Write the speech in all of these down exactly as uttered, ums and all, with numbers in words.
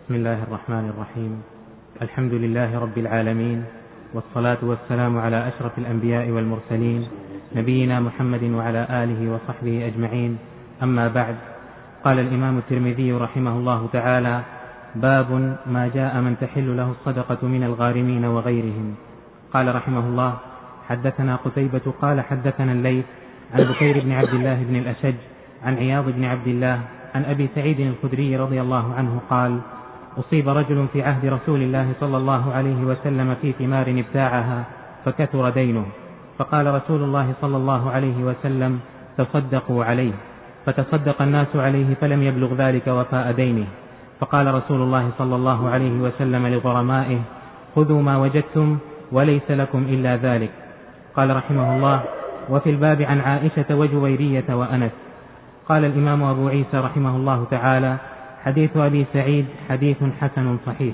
بسم الله الرحمن الرحيم. الحمد لله رب العالمين، والصلاة والسلام على أشرف الأنبياء والمرسلين نبينا محمد وعلى آله وصحبه أجمعين. أما بعد، قال الإمام الترمذي رحمه الله تعالى: باب ما جاء من تحل له الصدقة من الغارمين وغيرهم. قال رحمه الله: حدثنا قتيبة قال حدثنا الليث عن بكير بن عبد الله بن الأشج عن عياض بن عبد الله عن أبي سعيد الخدري رضي الله عنه قال: أصيب رجل في عهد رسول الله صلى الله عليه وسلم في ثمار ابتاعها فكثر دينه، فقال رسول الله صلى الله عليه وسلم: تصدقوا عليه، فتصدق الناس عليه فلم يبلغ ذلك وفاء دينه، فقال رسول الله صلى الله عليه وسلم لغرمائه: خذوا ما وجدتم وليس لكم إلا ذلك. قال رحمه الله: وفي الباب عن عائشة وجويرية وأنس. قال الإمام أبو عيسى رحمه الله تعالى: حديث أبي سعيد حديث حسن صحيح.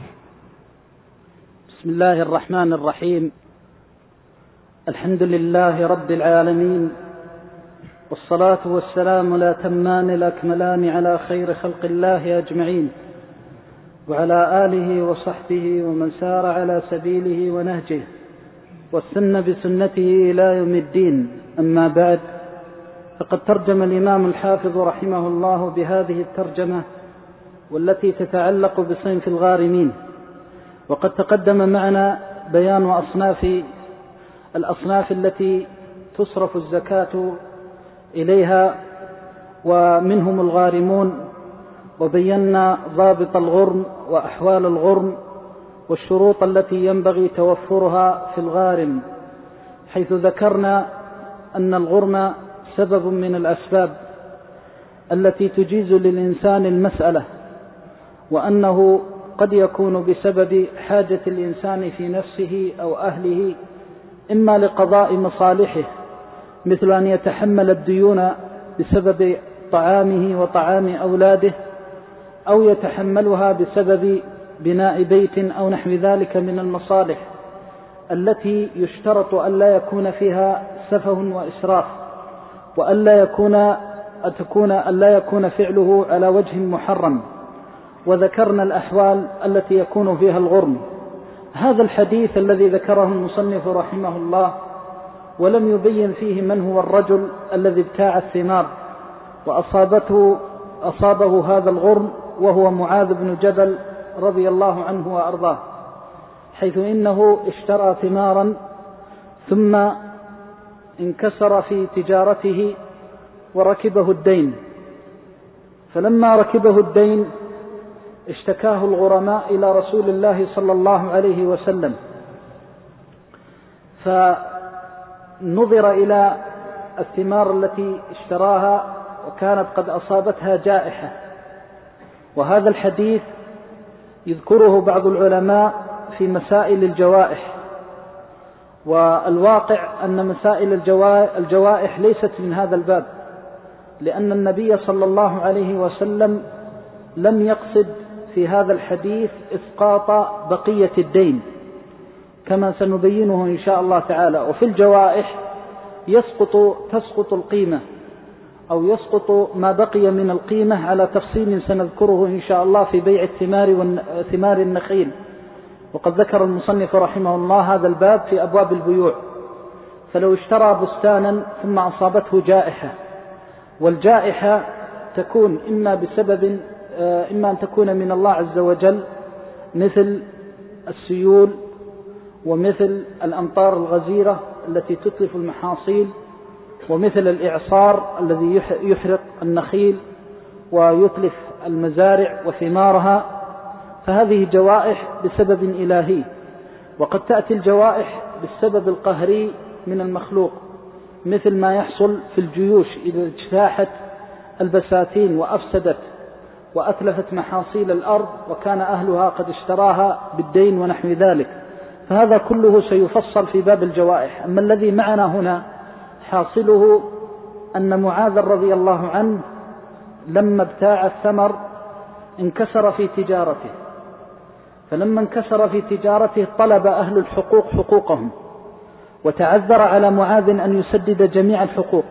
بسم الله الرحمن الرحيم. الحمد لله رب العالمين، والصلاة والسلام لا تمان الأكملان على خير خلق الله أجمعين، وعلى آله وصحبه ومن سار على سبيله ونهجه واستنى بسنته إلى يوم الدين. أما بعد، فقد ترجم الإمام الحافظ رحمه الله بهذه الترجمة والتي تتعلق بصنف الغارمين، وقد تقدم معنا بيان أصناف الأصناف التي تصرف الزكاة إليها، ومنهم الغارمون، وبينا ضابط الغرم وأحوال الغرم والشروط التي ينبغي توفرها في الغارم، حيث ذكرنا أن الغرم سبب من الأسباب التي تجيز للإنسان المسألة، وأنه قد يكون بسبب حاجة الإنسان في نفسه أو أهله، إما لقضاء مصالحه مثل أن يتحمل الديون بسبب طعامه وطعام أولاده، أو يتحملها بسبب بناء بيت أو نحو ذلك من المصالح التي يشترط ألا يكون فيها سفه وإسراف، وألا يكون أتكون ألا يكون فعله على وجه محرم. وذكرنا الأحوال التي يكون فيها الغرم. هذا الحديث الذي ذكره المصنف رحمه الله ولم يبين فيه من هو الرجل الذي ابتاع الثمار وأصابته أصابه هذا الغرم، وهو معاذ بن جبل رضي الله عنه وأرضاه، حيث إنه اشترى ثمارا ثم انكسر في تجارته وركبه الدين، فلما ركبه الدين اشتكاه الغرماء إلى رسول الله صلى الله عليه وسلم، فنظر إلى الثمار التي اشتراها وكانت قد أصابتها جائحة. وهذا الحديث يذكره بعض العلماء في مسائل الجوائح، والواقع أن مسائل الجوائح ليست من هذا الباب، لأن النبي صلى الله عليه وسلم لم يقصد في هذا الحديث إسقاط بقية الدين كما سنبينه إن شاء الله تعالى. وفي الجوائح يسقط تسقط القيمة أو يسقط ما بقي من القيمة على تفصيل سنذكره إن شاء الله في بيع الثمار وثمار النخيل، وقد ذكر المصنف رحمه الله هذا الباب في أبواب البيوع. فلو اشترى بستانا ثم أصابته جائحة، والجائحة تكون إما بسبب إما أن تكون من الله عز وجل مثل السيول ومثل الأمطار الغزيرة التي تتلف المحاصيل، ومثل الإعصار الذي يحرق النخيل ويتلف المزارع وثمارها، فهذه جوائح بسبب إلهي. وقد تأتي الجوائح بالسبب القهري من المخلوق، مثل ما يحصل في الجيوش إذا اجتاحت البساتين وأفسدت وأتلفت محاصيل الأرض وكان أهلها قد اشتراها بالدين ونحو ذلك، فهذا كله سيفصل في باب الجوائح. أما الذي معنا هنا حاصله أن معاذ رضي الله عنه لما ابتاع الثمر انكسر في تجارته، فلما انكسر في تجارته طلب أهل الحقوق حقوقهم، وتعذر على معاذ أن يسدد جميع الحقوق.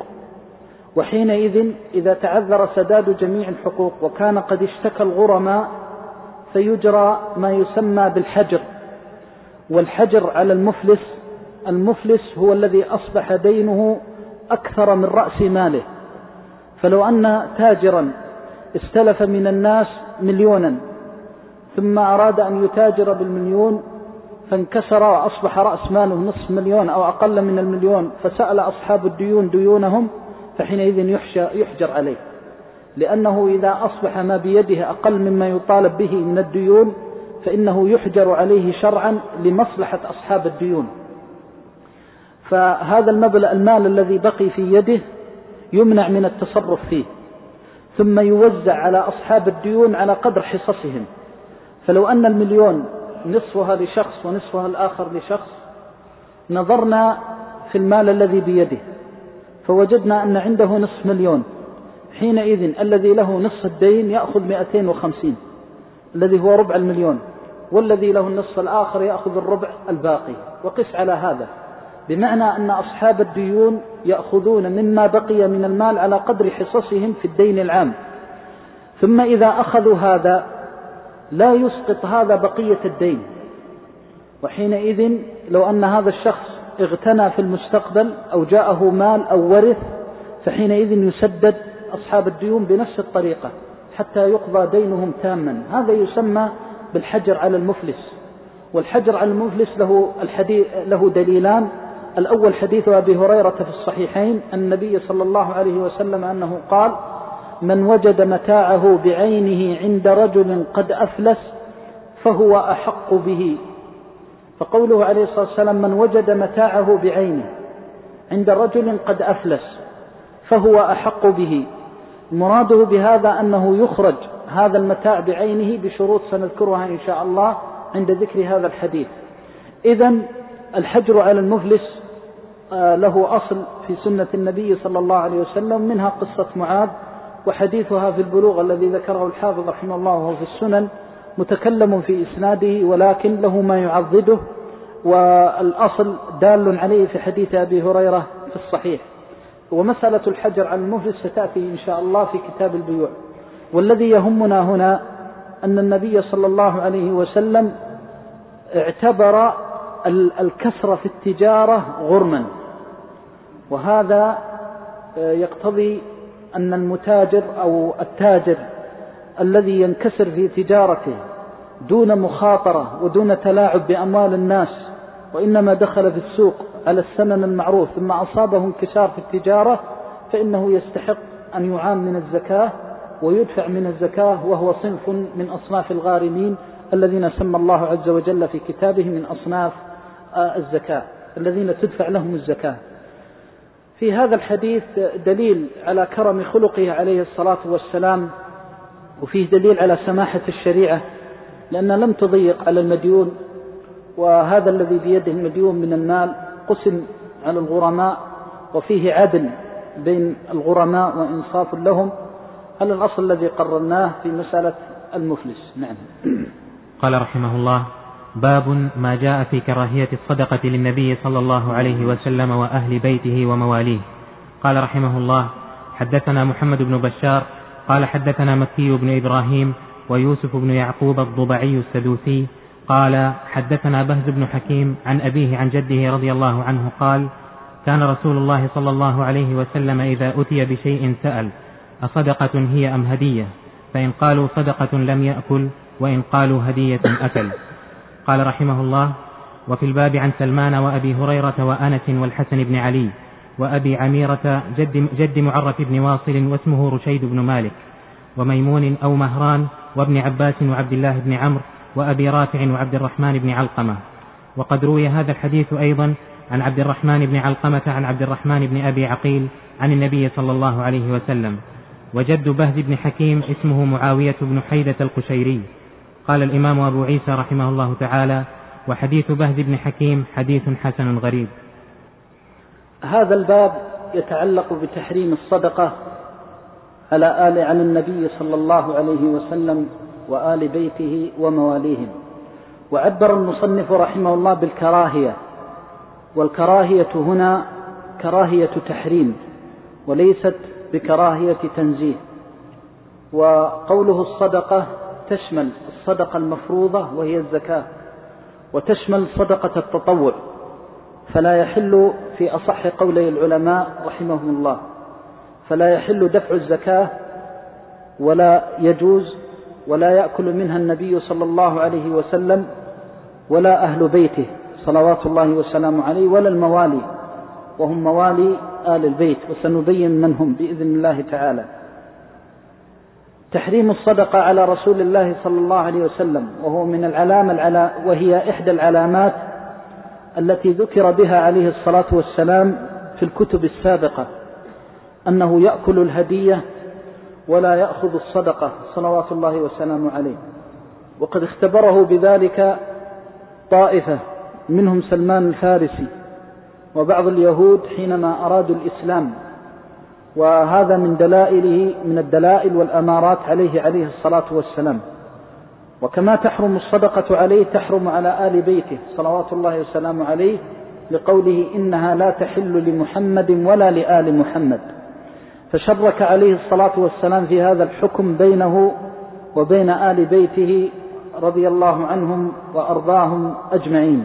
وحينئذ إذا تعذر سداد جميع الحقوق وكان قد اشتكى الغرماء فيجرى ما يسمى بالحجر. والحجر على المفلس، المفلس هو الذي أصبح دينه أكثر من رأس ماله. فلو أن تاجرا استلف من الناس مليونا ثم أراد أن يتاجر بالمليون فانكسر وأصبح رأس ماله نصف مليون أو أقل من المليون، فسأل أصحاب الديون ديونهم، فحينئذ يحجر عليه، لأنه إذا أصبح ما بيده أقل مما يطالب به من الديون فإنه يحجر عليه شرعا لمصلحة أصحاب الديون. فهذا المبلغ المال الذي بقي في يده يمنع من التصرف فيه، ثم يوزع على أصحاب الديون على قدر حصصهم. فلو أن المليون نصفها لشخص ونصفها الآخر لشخص، نظرنا في المال الذي بيده فوجدنا أن عنده نصف مليون، حينئذ الذي له نصف الدين يأخذ مئتين وخمسين الذي هو ربع المليون، والذي له النصف الآخر يأخذ الربع الباقي. وقس على هذا، بمعنى أن أصحاب الديون يأخذون مما بقي من المال على قدر حصصهم في الدين العام. ثم إذا أخذوا هذا لا يسقط هذا بقية الدين، وحينئذ لو أن هذا الشخص اغتنى في المستقبل أو جاءه مال أو ورث فحينئذ يسدد أصحاب الديون بنفس الطريقة حتى يقضى دينهم تاما. هذا يسمى بالحجر على المفلس. والحجر على المفلس له, الحديث له دليلان. الأول حديث أبي هريرة في الصحيحين النبي صلى الله عليه وسلم أنه قال: من وجد متاعه بعينه عند رجل قد أفلس فهو أحق به. فقوله عليه الصلاة والسلام من وجد متاعه بعينه عند رجل قد أفلس فهو أحق به، مراده بهذا أنه يخرج هذا المتاع بعينه بشروط سنذكرها إن شاء الله عند ذكر هذا الحديث. إذن الحجر على المفلس له أصل في سنة النبي صلى الله عليه وسلم، منها قصة معاذ وحديثها في البلوغ الذي ذكره الحافظ رحمه الله وهو في السنن متكلم في إسناده ولكن له ما يعضده، والأصل دال عليه في حديث أبي هريرة في الصحيح. ومسألة الحجر على المفلس ستأتي إن شاء الله في كتاب البيوع. والذي يهمنا هنا أن النبي صلى الله عليه وسلم اعتبر الكسر في التجارة غرما، وهذا يقتضي أن المتاجر أو التاجر الذي ينكسر في تجارته دون مخاطرة ودون تلاعب بأموال الناس، وإنما دخل في السوق على السنن المعروف ثم أصابه انكسار في التجارة، فإنه يستحق أن يعام من الزكاة ويدفع من الزكاة، وهو صنف من أصناف الغارمين الذين سمى الله عز وجل في كتابه من أصناف الزكاة الذين تدفع لهم الزكاة. في هذا الحديث دليل على كرم خلقه عليه الصلاة والسلام، وفيه دليل على سماحة الشريعة لأن لم تضيق على المديون، وهذا الذي بيده المديون من المال قسم على الغرماء، وفيه عدل بين الغرماء وإنصاف لهم على الأصل الذي قررناه في مسألة المفلس. نعم. قال رحمه الله: باب ما جاء في كراهية الصدقة للنبي صلى الله عليه وسلم وأهل بيته ومواليه. قال رحمه الله: حدثنا محمد بن بشار قال حدثنا مكي بن إبراهيم ويوسف بن يعقوب الضبعي السدوسي قال حدثنا بهز بن حكيم عن أبيه عن جده رضي الله عنه قال: كان رسول الله صلى الله عليه وسلم إذا أتي بشيء سأل: أصدقة هي أم هدية؟ فإن قالوا صدقة لم يأكل، وإن قالوا هدية أكل. قال رحمه الله: وفي الباب عن سلمان وأبي هريرة وأنس والحسن بن علي وأبي عميرة جد, جد معرف بن واصل واسمه رشيد بن مالك، وميمون أو مهران وابن عباس وعبد الله بن عمرو وأبي رافع وعبد الرحمن بن علقمة. وقد روي هذا الحديث أيضا عن عبد الرحمن بن علقمة عن عبد الرحمن بن أبي عقيل عن النبي صلى الله عليه وسلم. وجد بهز بن حكيم اسمه معاوية بن حيدة القشيري. قال الإمام أبو عيسى رحمه الله تعالى: وحديث بهز بن حكيم حديث حسن غريب. هذا الباب يتعلق بتحريم الصدقة على آل عن النبي صلى الله عليه وسلم وآل بيته ومواليهم. وعبر المصنف رحمه الله بالكراهية، والكراهية هنا كراهية تحريم وليست بكراهية تنزيه. وقوله الصدقة تشمل الصدقة المفروضة وهي الزكاة، وتشمل صدقة التطوع، فلا يحل في أصح قولي العلماء رحمهم الله فلا يحل دفع الزكاة ولا يجوز، ولا يأكل منها النبي صلى الله عليه وسلم ولا أهل بيته صلوات الله وسلامه عليه ولا الموالي، وهم موالي آل البيت، وسنبين من هم بإذن الله تعالى. تحريم الصدقة على رسول الله صلى الله عليه وسلم، وهو من العلامة وهي إحدى العلامات التي ذكر بها عليه الصلاة والسلام في الكتب السابقة، أنه يأكل الهدية ولا يأخذ الصدقة صلوات الله وسلامه عليه. وقد اختبره بذلك طائفة منهم سلمان الفارسي وبعض اليهود حينما أرادوا الإسلام، وهذا من دلائله من الدلائل والأمارات عليه عليه الصلاة والسلام. وكما تحرم الصدقة عليه تحرم على آل بيته صلوات الله وسلامه عليه، لقوله إنها لا تحل لمحمد ولا لآل محمد، فشرك عليه الصلاة والسلام في هذا الحكم بينه وبين آل بيته رضي الله عنهم وأرضاهم أجمعين.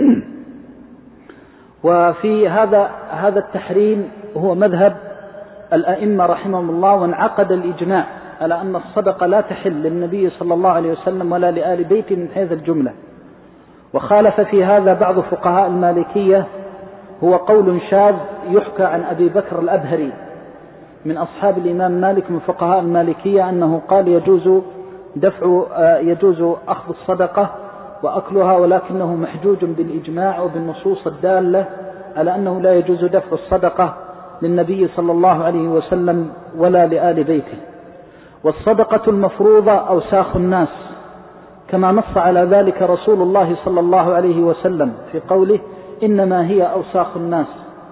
وفي هذا هذا التحريم هو مذهب الأئمة رحمهم الله، وانعقد الإجماع على أن الصدقة لا تحل للنبي صلى الله عليه وسلم ولا لآل بيته من حيث الجملة. وخالف في هذا بعض فقهاء المالكية، هو قول شاذ يحكى عن أبي بكر الأبهري من أصحاب الإمام مالك من فقهاء المالكية، أنه قال يجوز دفع يجوز أخذ الصدقة وأكلها، ولكنه محجوج بالإجماع وبالنصوص الدالة على أنه لا يجوز دفع الصدقة للنبي صلى الله عليه وسلم ولا لآل بيته. والصدقة المفروضة أوساخ الناس، كما نص على ذلك رسول الله صلى الله عليه وسلم في قوله إنما هي أوساخ الناس.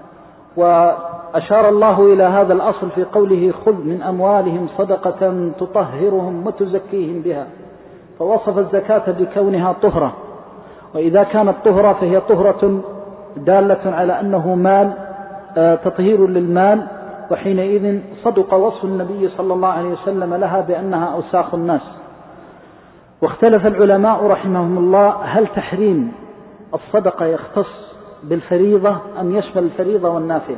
وأشار الله إلى هذا الأصل في قوله خذ من أموالهم صدقة تطهرهم وتزكيهم بها، فوصف الزكاة بكونها طهرة، وإذا كانت طهرة فهي طهرة دالة على أنه مال تطهير للمال، وحينئذ صدق وصف النبي صلى الله عليه وسلم لها بأنها أوساخ الناس. واختلف العلماء رحمهم الله هل تحريم الصدقة يختص بالفريضة أم يشمل الفريضة والنافلة،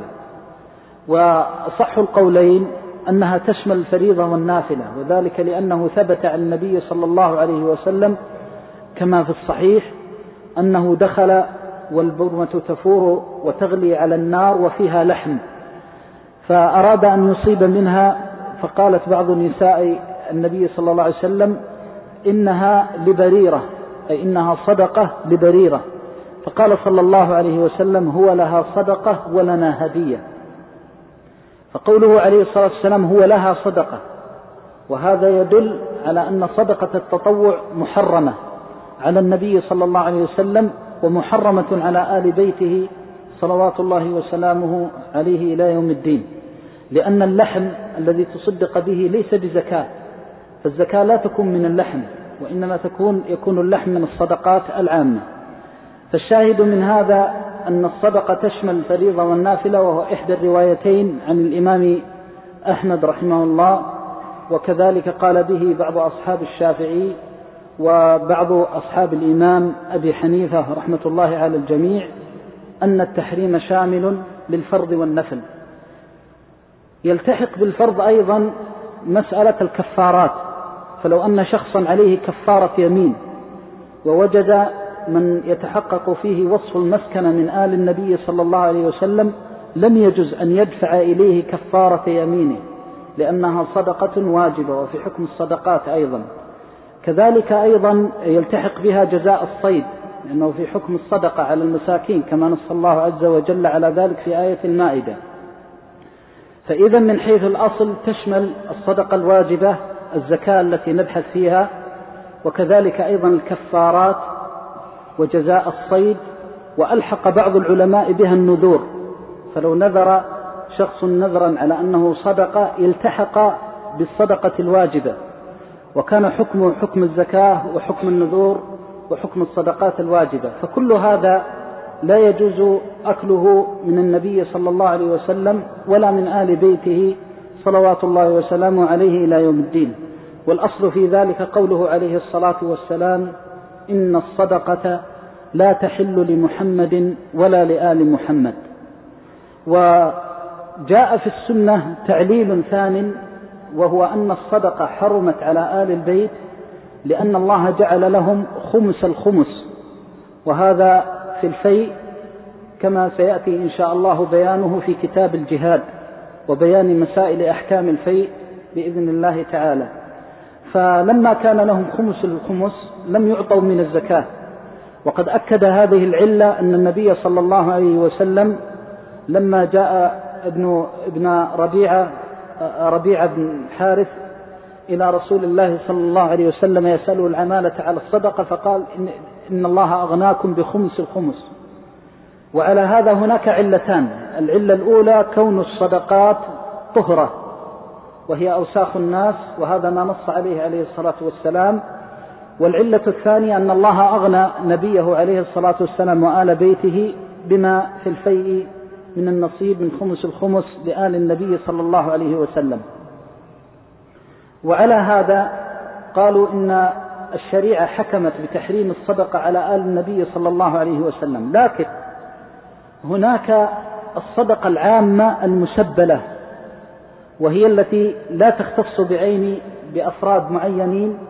وأصح القولين أنها تشمل الفريضة والنافلة، وذلك لأنه ثبت عن النبي صلى الله عليه وسلم كما في الصحيح أنه دخل والبرمة تفور وتغلي على النار وفيها لحم، فأراد أن يصيب منها، فقالت بعض نساء النبي صلى الله عليه وسلم إنها لبريرة، أي إنها صدقة لبريرة، فقال صلى الله عليه وسلم هو لها صدقة ولنا هدية. فقوله عليه الصلاة والسلام هو لها صدقة، وهذا يدل على أن صدقة التطوع محرمة على النبي صلى الله عليه وسلم ومحرمة على آل بيته صلوات الله وسلامه عليه إلى يوم الدين، لأن اللحم الذي تصدق به ليس بزكاة، فالزكاة لا تكون من اللحم، وإنما تكون يكون اللحم من الصدقات العامة. فالشاهد من هذا أن الصدقة تشمل الفريضة والنافلة، وهو إحدى الروايتين عن الإمام أحمد رحمه الله، وكذلك قال به بعض أصحاب الشافعي وبعض أصحاب الإمام أبي حنيفة رحمة الله على الجميع، أن التحريم شامل للفرض والنفل. يلتحق بالفرض أيضا مسألة الكفارات، فلو أن شخصا عليه كفارة يمين ووجد من يتحقق فيه وصف المسكنة من آل النبي صلى الله عليه وسلم لم يجز أن يدفع إليه كفارة يمينه، لأنها صدقة واجبة وفي حكم الصدقات أيضا. كذلك أيضا يلتحق بها جزاء الصيد، لأنه في حكم الصدقة على المساكين كما نص الله عز وجل على ذلك في آية المائدة. فإذا من حيث الأصل تشمل الصدقة الواجبة الزكاة التي نبحث فيها، وكذلك أيضا الكفارات وجزاء الصيد، وألحق بعض العلماء بها النذور، فلو نذر شخص نذرا على أنه صدقة يلتحق بالصدقة الواجبة، وكان حكمه حكم الزكاة وحكم النذور وحكم الصدقات الواجبة. فكل هذا لا يجوز أكله من النبي صلى الله عليه وسلم ولا من آل بيته صلوات الله وسلامه عليه إلى يوم الدين. والأصل في ذلك قوله عليه الصلاة والسلام: إن الصدقة لا تحل لمحمد ولا لآل محمد. وجاء في السنة تعليل ثان، وهو أن الصدقة حرمت على آل البيت لأن الله جعل لهم خمس الخمس، وهذا في الفيء كما سيأتي إن شاء الله بيانه في كتاب الجهاد وبيان مسائل أحكام الفيء بإذن الله تعالى. فلما كان لهم خمس الخمس لم يعطوا من الزكاة، وقد أكد هذه العلة أن النبي صلى الله عليه وسلم لما جاء ابن, ابن ربيعة ربيعة بن حارث إلى رسول الله صلى الله عليه وسلم يسأله العمالة على الصدقة، فقال إن, إن الله أغناكم بخمس الخمس. وعلى هذا هناك علتان: العلة الأولى كون الصدقات طهرة وهي أوساخ الناس، وهذا ما نص عليه عليه الصلاة والسلام. والعلة الثانية أن الله أغنى نبيه عليه الصلاة والسلام وآل بيته بما في الفيء من النصيب من خمس الخمس لآل النبي صلى الله عليه وسلم. وعلى هذا قالوا إن الشريعة حكمت بتحريم الصدقة على آل النبي صلى الله عليه وسلم، لكن هناك الصدقة العامة المسبلة، وهي التي لا تختص بعين بأفراد معينين،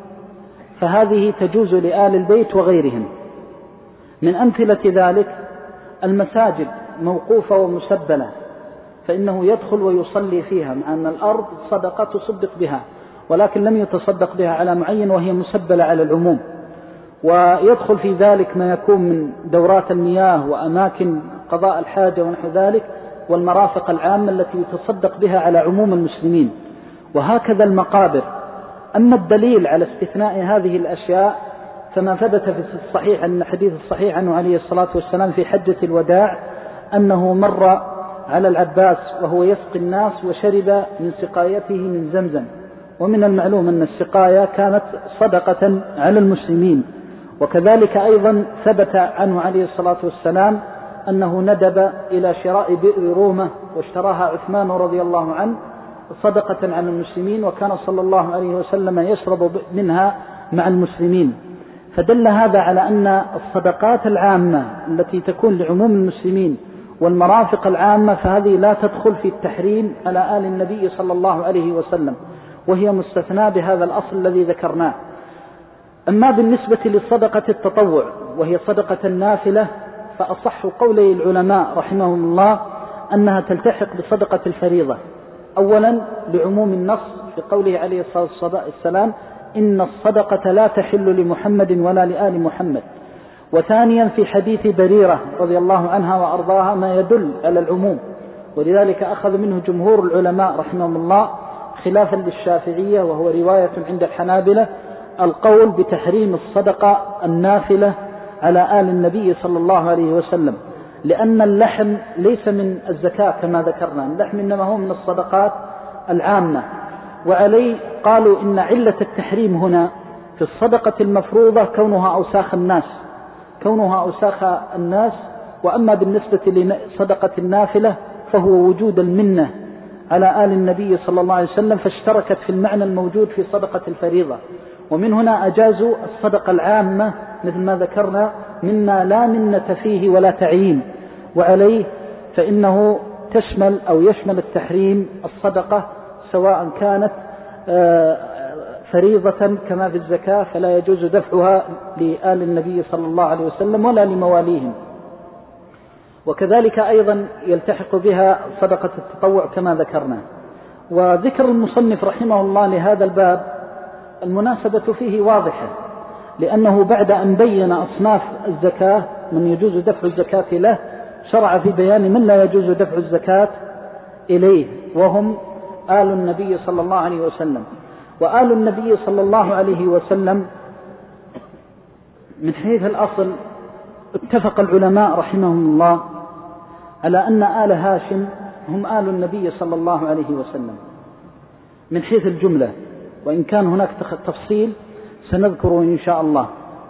فهذه تجوز لآل البيت وغيرهم. من أمثلة ذلك المساجد موقوفة ومسبلة، فإنه يدخل ويصلي فيها، مع أن الأرض صدقة تصدق بها، ولكن لم يتصدق بها على معين وهي مسبلة على العموم. ويدخل في ذلك ما يكون من دورات المياه وأماكن قضاء الحاجة ونحو ذلك، والمرافق العامة التي يتصدق بها على عموم المسلمين، وهكذا المقابر. أما الدليل على استثناء هذه الأشياء فما ثبت في الصحيح أن حديث الصحيح عنه عليه الصلاة والسلام في حجة الوداع أنه مر على العباس وهو يسقي الناس وشرب من سقايته من زمزم، ومن المعلوم أن السقاية كانت صدقة على المسلمين. وكذلك أيضا ثبت عنه عليه الصلاة والسلام أنه ندب إلى شراء بئر رومة واشتراها عثمان رضي الله عنه صدقة على المسلمين، وكان صلى الله عليه وسلم يشرب منها مع المسلمين. فدل هذا على أن الصدقات العامة التي تكون لعموم المسلمين والمرافق العامة فهذه لا تدخل في التحريم على آل النبي صلى الله عليه وسلم، وهي مستثنى بهذا الأصل الذي ذكرناه. أما بالنسبة لصدقة التطوع وهي صدقة النافلة، فأصح قولي العلماء رحمهم الله أنها تلتحق بصدقة الفريضة، أولا لعموم النص في قوله عليه الصلاة والسلام: إن الصدقة لا تحل لمحمد ولا لآل محمد. وثانيا في حديث بريرة رضي الله عنها وأرضاها ما يدل على العموم، ولذلك أخذ منه جمهور العلماء رحمهم الله خلافا للشافعية، وهو رواية عند الحنابلة، القول بتحريم الصدقة النافلة على آل النبي صلى الله عليه وسلم، لأن اللحم ليس من الزكاة كما ذكرنا، اللحم إنما هو من الصدقات العامة. وعليه قالوا إن علة التحريم هنا في الصدقة المفروضة كونها أوساخ الناس كونها أوساخ الناس وأما بالنسبة لصدقة النافلة فهو وجود المنة على آل النبي صلى الله عليه وسلم، فاشتركت في المعنى الموجود في صدقة الفريضة. ومن هنا أجازوا الصدقة العامة مثل ما ذكرنا مما لا منة فيه ولا تعيين، وعليه فإنه تشمل أو يشمل التحريم الصدقة سواء كانت فريضة كما في الزكاة فلا يجوز دفعها لآل النبي صلى الله عليه وسلم ولا لمواليهم، وكذلك أيضا يلتحق بها صدقة التطوع كما ذكرنا. وذكر المصنف رحمه الله لهذا الباب المناسبة فيه واضحة، لأنه بعد أن بين أصناف الزكاة من يجوز دفع الزكاة له شرع في بيان من لا يجوز دفع الزكاة إليه، وهم آل النبي صلى الله عليه وسلم. وآل النبي صلى الله عليه وسلم من حيث الأصل اتفق العلماء رحمهم الله على أن آل هاشم هم آل النبي صلى الله عليه وسلم من حيث الجملة، وإن كان هناك تفصيل سنذكره إن شاء الله.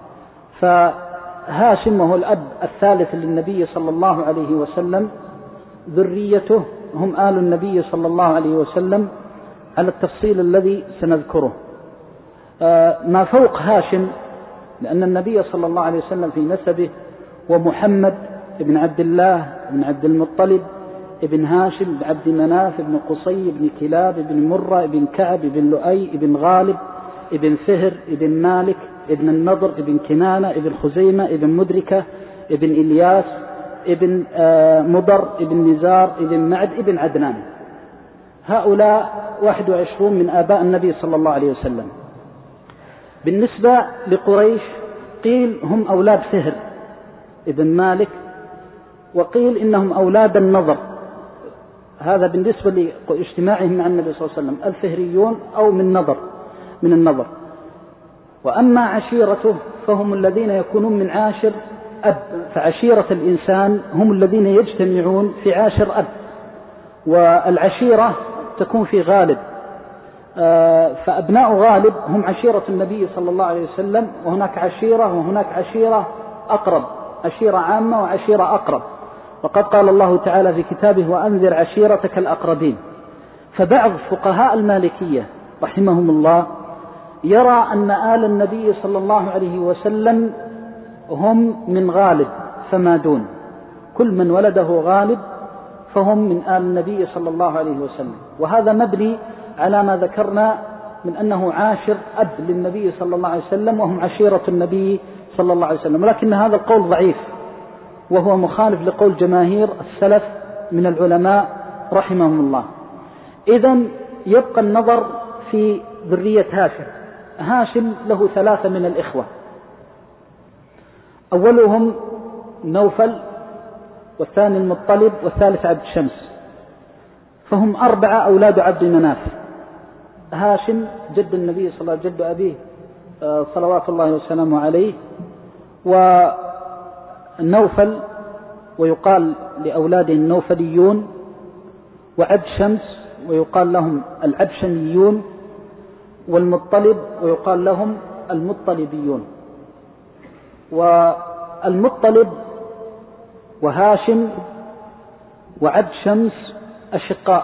فهاشم وهو الأب الثالث للنبي صلى الله عليه وسلم ذريته هم آل النبي صلى الله عليه وسلم على التفصيل الذي سنذكره. ما فوق هاشم، لأن النبي صلى الله عليه وسلم في نسبه ومحمد ابن عبد الله ابن عبد المطلب ابن هاشم ابن عبد مناف ابن قصي ابن كلاب ابن مرة ابن كعب ابن لؤي ابن غالب ابن فهر ابن مالك ابن النضر ابن كنانة ابن خزيمة ابن مدركة ابن إلياس ابن مضر ابن نزار ابن معد ابن عدنان. هؤلاء واحد وعشرون من آباء النبي صلى الله عليه وسلم. بالنسبة لقريش قيل هم أولاد فهر ابن مالك، وقيل إنهم أولاد النضر. هذا بالنسبة لاجتماعهم مع النبي صلى الله عليه وسلم، الفهريون أو من نضر من النضر. وأما عشيرته فهم الذين يكونون من عاشر أب، فعشيرة الإنسان هم الذين يجتمعون في عاشر أب، والعشيرة تكون في غالب، فأبناء غالب هم عشيرة النبي صلى الله عليه وسلم، وهناك عشيرة وهناك عشيرة أقرب، عشيرة عامة وعشيرة أقرب. وقد قال الله تعالى في كتابه وأنذر عشيرتك الأقربين. فبعض فقهاء المالكية رحمهم الله يرى أن آل النبي صلى الله عليه وسلم هم من غالب فما دون، كل من ولده غالب فهم من آل النبي صلى الله عليه وسلم. وهذا مبني على ما ذكرنا من أنه عاشر أب للنبي صلى الله عليه وسلم، وهم عشيرة النبي صلى الله عليه وسلم. ولكن هذا القول ضعيف، وهو مخالف لقول جماهير السلف من العلماء رحمهم الله. إذن يبقى النظر في ذرية هاشم. هاشم له ثلاثة من الإخوة، أولهم نوفل، والثاني المطلب، والثالث عبد شمس، فهم أربعة أولاد عبد مناف. هاشم جد النبي صلى الله عليه وسلم، جد أبيه صلوات الله وسلامه عليه، ونوفل ويقال لأولاده النوفليون، وعبد شمس ويقال لهم العبشميون، والمطلب ويقال لهم المطلبيون. والمطلب وهاشم وعبد شمس أشقاء،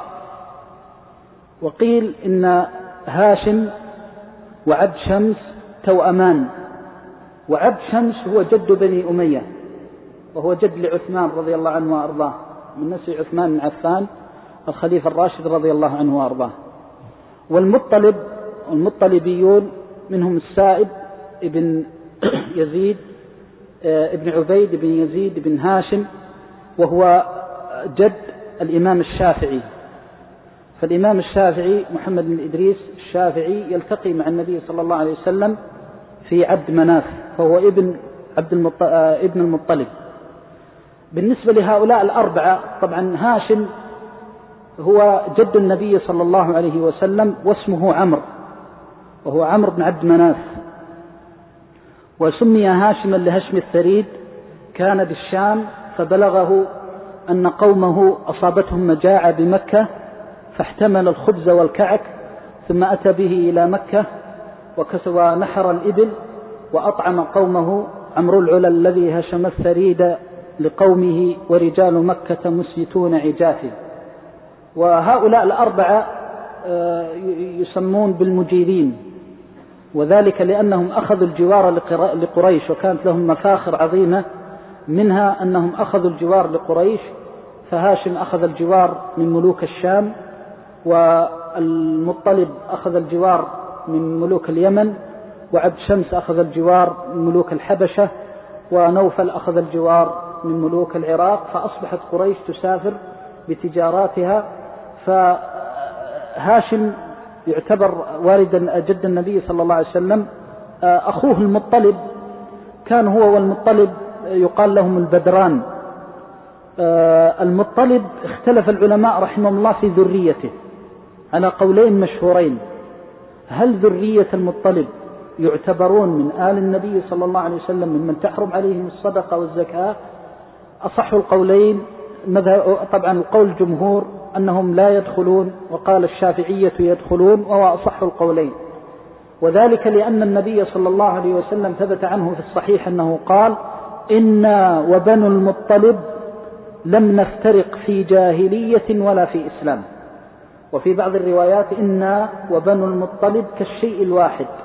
وقيل إن هاشم وعبد شمس توأمان، وعبد شمس هو جد بني أمية، وهو جد لعثمان رضي الله عنه وأرضاه، من نسل عثمان بن عفان الخليفة الراشد رضي الله عنه وأرضاه. والمطلب والمطلبيون منهم السائب ابن يزيد ابن عبيد بن يزيد بن هاشم، وهو جد الإمام الشافعي. فالإمام الشافعي محمد بن إدريس الشافعي يلتقي مع النبي صلى الله عليه وسلم في عبد مناف، فهو ابن عبد المط... ابن المطلب. بالنسبة لهؤلاء الأربعة، طبعا هاشم هو جد النبي صلى الله عليه وسلم، واسمه عمرو، وهو عمرو بن عبد مناف، وسمي هاشما لهشم الثريد. كان بالشام فبلغه أن قومه أصابتهم مجاعة بمكة، فاحتمل الخبز والكعك ثم أتى به إلى مكة وكسوى نحر الإبل وأطعم قومه. عمرو العلا الذي هشم الثريد لقومه، ورجال مكة مسيتون عجافه. وهؤلاء الأربعة يسمون بالمجيرين، وذلك لأنهم أخذوا الجوار لقريش، وكانت لهم مفاخر عظيمة، منها أنهم أخذوا الجوار لقريش. فهاشم أخذ الجوار من ملوك الشام، والمطلب أخذ الجوار من ملوك اليمن، وعبد شمس أخذ الجوار من ملوك الحبشة، ونوفل أخذ الجوار من ملوك العراق. فأصبحت قريش تسافر بتجاراتها. فهاشم يعتبر والدا جد النبي صلى الله عليه وسلم. أخوه المطلب كان هو والمطلب يقال لهم البدران. المطلب اختلف العلماء رحمهم الله في ذريته على قولين مشهورين: هل ذرية المطلب يعتبرون من آل النبي صلى الله عليه وسلم ممن تحرم عليهم الصدقة والزكاة؟ أصح القولين طبعا القول الجمهور أنهم لا يدخلون، وقال الشافعية يدخلون، وهو أصح القولين. وذلك لأن النبي صلى الله عليه وسلم ثبت عنه في الصحيح أنه قال: إنا وبنو المطلب لم نفترق في جاهلية ولا في إسلام. وفي بعض الروايات: إنا وبنو المطلب كالشيء الواحد.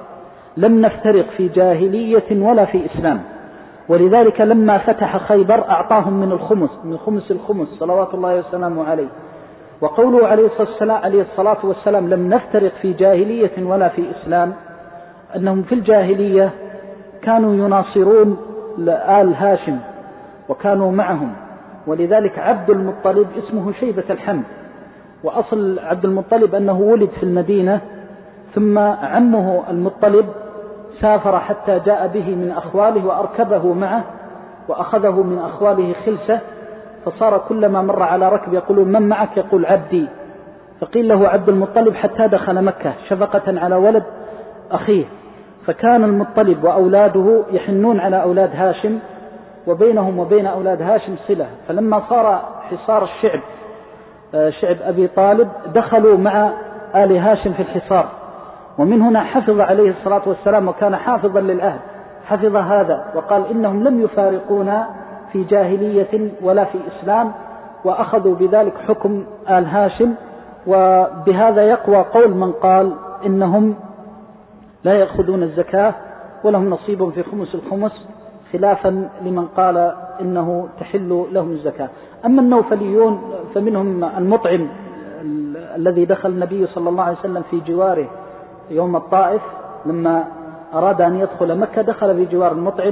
لم نفترق في جاهلية ولا في إسلام. ولذلك لما فتح خيبر أعطاهم من الخمس، من خمس الخمس صلوات الله وسلامه عليه. وقوله عليه الصلاة والسلام لم نفترق في جاهلية ولا في إسلام، أنهم في الجاهلية كانوا يناصرون آل هاشم وكانوا معهم. ولذلك عبد المطلب اسمه شيبة الحمد، وأصل عبد المطلب أنه ولد في المدينة، ثم عمه المطلب سافر حتى جاء به من أخواله وأركبه معه وأخذه من أخواله خلسة، فصار كلما مر على ركب يقولون من معك؟ يقول عبدي، فقيل له عبد المطلب حتى دخل مكة شفقة على ولد أخيه. فكان المطلب وأولاده يحنون على أولاد هاشم، وبينهم وبين أولاد هاشم صلة. فلما صار حصار الشعب شعب أبي طالب دخلوا مع آل هاشم في الحصار، ومن هنا حفظ عليه الصلاة والسلام وكان حافظا للعهد، حفظ هذا وقال إنهم لم يفارقونا في جاهلية ولا في إسلام، وأخذوا بذلك حكم آل هاشم. وبهذا يقوى قول من قال إنهم لا يأخذون الزكاة ولهم نصيب في خمس الخمس، خلافا لمن قال إنه تحل لهم الزكاة. أما النوفليون فمنهم المطعم الذي دخل النبي صلى الله عليه وسلم في جواره يوم الطائف، لما أراد أن يدخل مكة دخل في جوار المطعم،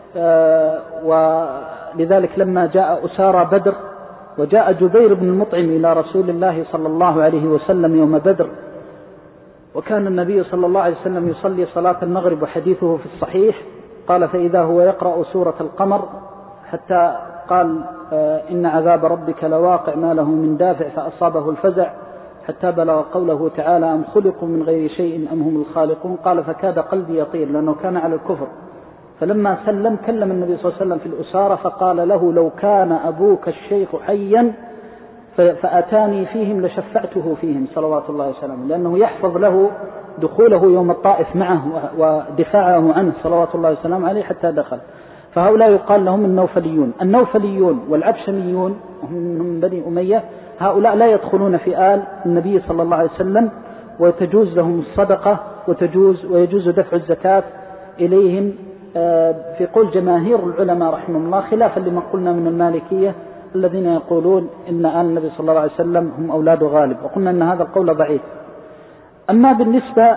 ولذلك لما جاء أسارى بدر وجاء جبير بن المطعم إلى رسول الله صلى الله عليه وسلم يوم بدر، وكان النبي صلى الله عليه وسلم يصلي صلاة المغرب وحديثه في الصحيح، قال فإذا هو يقرأ سورة القمر حتى قال إن عذاب ربك لواقع ما له من دافع فأصابه الفزع، حتى بلغ قوله تعالى أم خلقوا من غير شيء أم هم الخالقون، قال فكاد قلبي يطير لأنه كان على الكفر. فلما سلم كلم النبي صلى الله عليه وسلم في الأسارة فقال له لو كان أبوك الشيخ حيا فأتاني فيهم لشفعته فيهم صلوات الله وسلامه، لأنه يحفظ له دخوله يوم الطائف معه ودفاعه عنه صلوات الله وسلامه عليه حتى دخل. فهؤلاء يقال لهم النوفليون. النوفليون والعبشميون هم من بني أمية، هؤلاء لا يدخلون في آل النبي صلى الله عليه وسلم، وتجوز لهم الصدقة وتجوز ويجوز دفع الزكاة إليهم في قول جماهير العلماء رحمه الله، خلافا لما قلنا من المالكية الذين يقولون إن آل النبي صلى الله عليه وسلم هم أولاد غالب، وقلنا أن هذا القول ضعيف. أما بالنسبة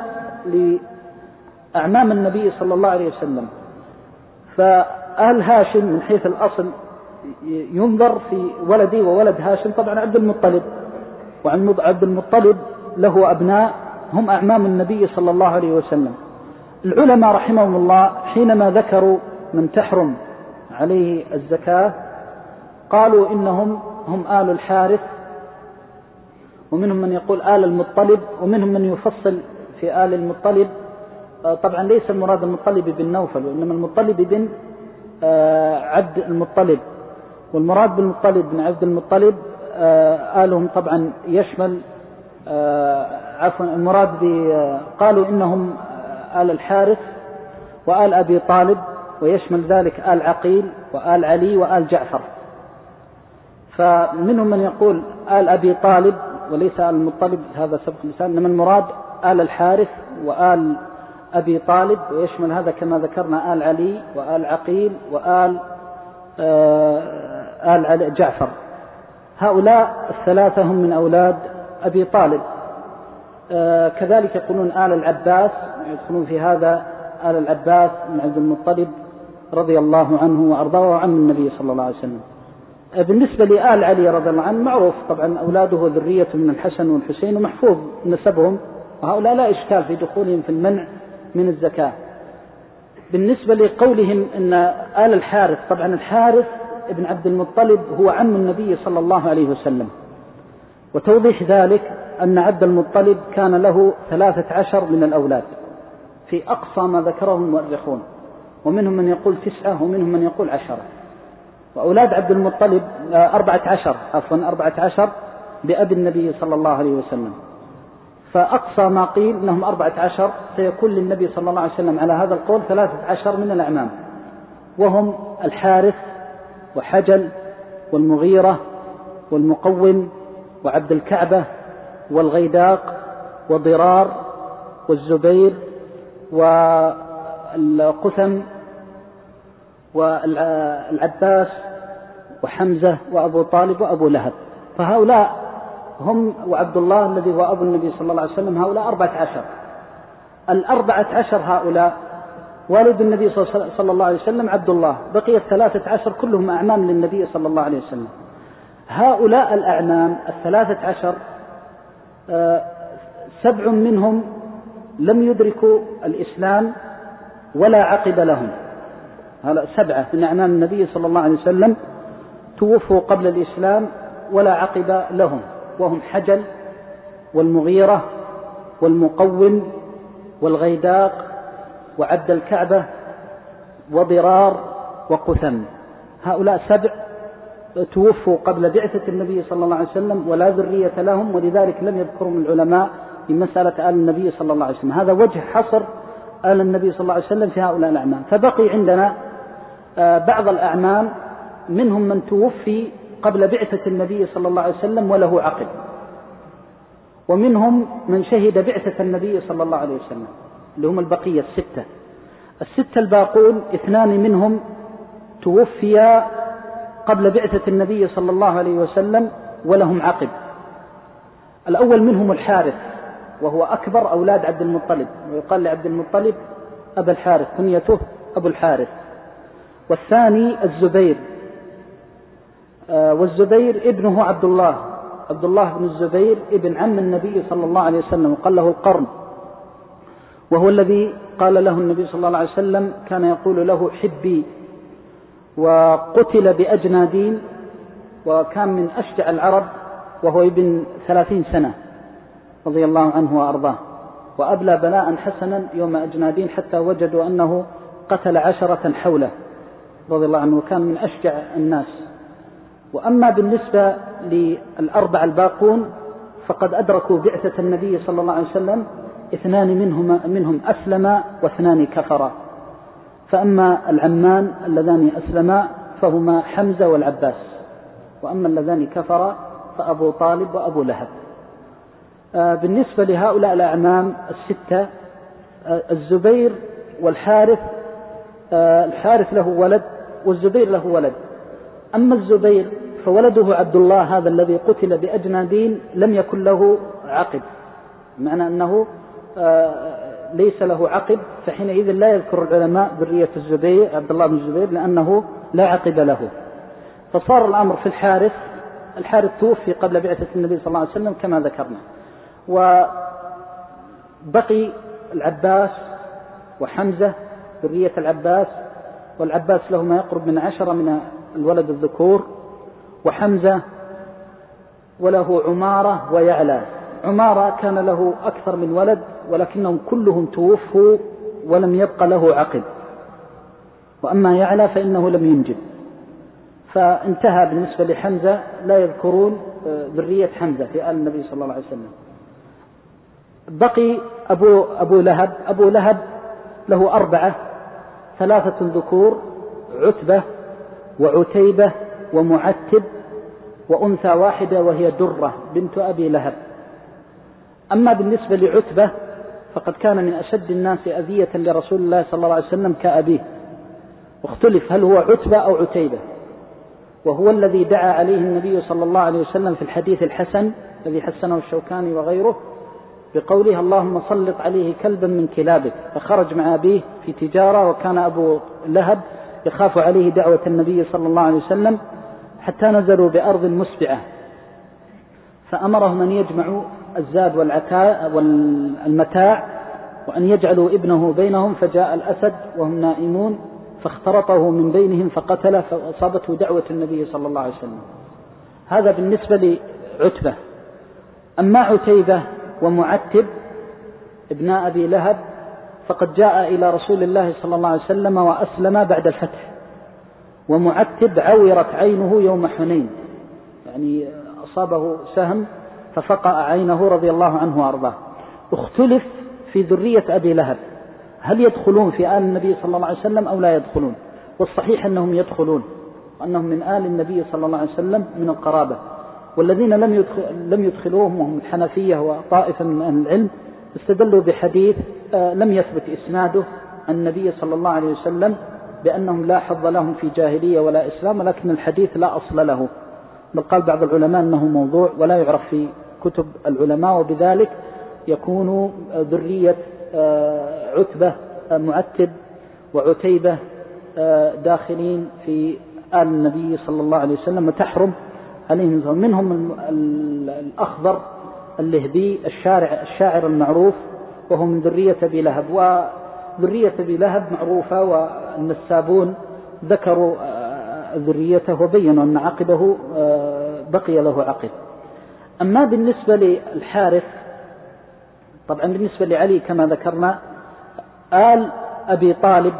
لأعمام النبي صلى الله عليه وسلم فآل هاشم من حيث الأصل ينظر في ولدي وولد هاشم، طبعا عبد المطلب، وعن عبد المطلب له أبناء هم أعمام النبي صلى الله عليه وسلم. العلماء رحمهم الله حينما ذكروا من تحرم عليه الزكاة قالوا إنهم هم آل الحارث، ومنهم من يقول آل المطلب، ومنهم من يفصل في آل المطلب. طبعا ليس المراد المطلب بن نوفل، وإنما المطلب بن عبد المطلب، والمراد بالمطلب بن عبد المطلب آلهم طبعا يشمل عفوا المراد قالوا إنهم آل الحارث وآل أبي طالب، ويشمل ذلك آل عقيل وآل علي وآل جعفر. فمنهم من يقول آل أبي طالب وليس آل المطلب، هذا سبق لسان، إنما المراد آل الحارث وآل أبي طالب، ويشمل هذا كما ذكرنا آل علي وآل عقيل وآل آل جعفر. هؤلاء الثلاثة هم من أولاد أبي طالب. كذلك يقولون آل العباس، يدخلون في هذا آل العباس بن عبد المطلب رضي الله عنه وأرضاه وعم النبي صلى الله عليه وسلم. بالنسبة لآل علي رضي الله عنه معروف طبعا أولاده ذرية من الحسن والحسين ومحفوظ نسبهم، وهؤلاء لا إشكال في دخولهم في المنع من الزكاة. بالنسبة لقولهم أن آل الحارث، طبعا الحارث ابن عبد المطلب هو عم النبي صلى الله عليه وسلم، وتوضيح ذلك أن عبد المطلب كان له ثلاثة عشر من الأولاد في أقصى ما ذكره المؤرخون، ومنهم من يقول تسعة ومنهم من يقول عشرة. وأولاد عبد المطلب أربعة عشر عفوا أربعة عشر بأبي النبي صلى الله عليه وسلم، فأقصى ما قيل أنهم أربعة عشر، سيكون للنبي صلى الله عليه وسلم على هذا القول ثلاثة عشر من الأعمام، وهم الحارث وحجل والمغيرة والمقوم وعبد الكعبة والغيداق وضرار والزبير والقثم والعباس وحمزة وأبو طالب وأبو لهب. فهؤلاء هم، وعبد الله الذي هو أبو النبي صلى الله عليه وسلم، هؤلاء أربعة عشر. الأربعة عشر هؤلاء والد النبي صلى الله عليه وسلم عبد الله، بقي الثلاثة عشر كلهم أعمام للنبي صلى الله عليه وسلم. هؤلاء الأعمام الثلاثة عشر سبع منهم لم يدركوا الإسلام ولا عقب لهم. هؤلاء سبعة من أعمام النبي صلى الله عليه وسلم توفوا قبل الإسلام ولا عقب لهم، وهم حجل والمغيرة والمقوم والغيداق وعبد الكعبة وضرار وقثم. هؤلاء سبع توفوا قبل بعثة النبي صلى الله عليه وسلم ولا ذرية لهم، ولذلك لم يذكرهم العلماء في مسألة آل النبي صلى الله عليه وسلم. هذا وجه حصر آل النبي صلى الله عليه وسلم في هؤلاء الأعمام. فبقي عندنا بعض الأعمام منهم من توفي قبل بعثة النبي صلى الله عليه وسلم وله عقل، ومنهم من شهد بعثة النبي صلى الله عليه وسلم، اللي هم البقية الستة. الستة الباقون اثنان منهم توفيا قبل بعثة النبي صلى الله عليه وسلم ولهم عقب. الأول منهم الحارث، وهو أكبر أولاد عبد المطلب، ويقال لعبد المطلب أبا الحارث، كنيته أبو الحارث. والثاني الزبير، والزبير ابنه عبد الله، عبد الله بن الزبير ابن عم النبي صلى الله عليه وسلم، وقال له القرن، وهو الذي قال له النبي صلى الله عليه وسلم كان يقول له حبي، وقتل بأجنادين، وكان من أشجع العرب، وهو ابن ثلاثين سنة رضي الله عنه وأرضاه، وأبلى بلاء حسنا يوم أجنادين حتى وجدوا أنه قتل عشرة حوله رضي الله عنه، وكان من أشجع الناس. وأما بالنسبة للأربع الباقون فقد أدركوا بعثة النبي صلى الله عليه وسلم، اثنان منهم, منهم أسلما واثنان كفرا. فأما العمان اللذان أسلما فهما حمزة والعباس، وأما اللذان كفرا فأبو طالب وأبو لهب. بالنسبة لهؤلاء الأعمام الستة، الزبير والحارث، الحارث له ولد والزبير له ولد. أما الزبير فولده عبد الله هذا الذي قتل بأجنادين لم يكن له عقب، معنى أنه ليس له عقب، فحينئذ لا يذكر العلماء ذرية الزبير عبد الله بن الزبير لأنه لا عقب له. فصار الأمر في الحارث، الحارث توفي قبل بعثة النبي صلى الله عليه وسلم كما ذكرنا. وبقي العباس وحمزة ذرية العباس، والعباس له ما يقرب من عشرة من الولد الذكور، وحمزة وله عمارة ويعلى. عمارة كان له أكثر من ولد ولكنهم كلهم توفوا ولم يبق له عقب، وأما يعلى فإنه لم ينجب، فانتهى. بالنسبة لحمزة لا يذكرون ذرية حمزة في آل النبي صلى الله عليه وسلم. بقي أبو, أبو لهب. أبو لهب له أربعة، ثلاثة ذكور، عتبة وعتيبة ومعتب، وأنثى واحدة وهي درة بنت أبي لهب. أما بالنسبة لعتبة فقد كان من أشد الناس أذية لرسول الله صلى الله عليه وسلم كأبيه، واختلف هل هو عتبة أو عتيبة، وهو الذي دعا عليه النبي صلى الله عليه وسلم في الحديث الحسن الذي حسنه الشوكاني وغيره بقوله اللهم سلط عليه كلبا من كلابك، فخرج مع أبيه في تجارة، وكان أبو لهب يخاف عليه دعوة النبي صلى الله عليه وسلم، حتى نزلوا بأرض مسبعة فأمرهم أن يجمعوا الزاد والمتاع وأن يجعلوا ابنه بينهم، فجاء الأسد وهم نائمون فاخترطه من بينهم فقتله، فأصابته دعوة النبي صلى الله عليه وسلم. هذا بالنسبة لعتبة. أما عتيبة ومعتب ابن أبي لهب فقد جاء إلى رسول الله صلى الله عليه وسلم وأسلم بعد الفتح، ومعتب عورت عينه يوم حنين، يعني أصابه سهم ففقأ عينه رضي الله عنه وأرضاه. اختلف في ذرية أبي لهب هل يدخلون في آل النبي صلى الله عليه وسلم أو لا يدخلون، والصحيح أنهم يدخلون، وأنهم من آل النبي صلى الله عليه وسلم من القرابة. والذين لم يدخل لم يدخلوهم وهم الحنفية وطائفة من أهل العلم استدلوا بحديث لم يثبت إسناده عن النبي صلى الله عليه وسلم بأنهم لا حظ لهم في جاهلية ولا إسلام، ولكن الحديث لا أصل له، بل قال بعض العلماء أنه موضوع ولا يعرف في كتب العلماء، وبذلك يكون ذرية عتبة معتب وعتيبة داخلين في آل النبي صلى الله عليه وسلم، وتحرم عليهم. منهم الأخضر اللهبي الشاعر, الشاعر المعروف، وهو من ذرية أبي لهب، وذرية أبي لهب معروفة، والنسابون ذكروا ذريته وبينوا أن عقبه بقي له عقب. أما بالنسبة للحارث، طبعا بالنسبة لعلي كما ذكرنا، آل أبي طالب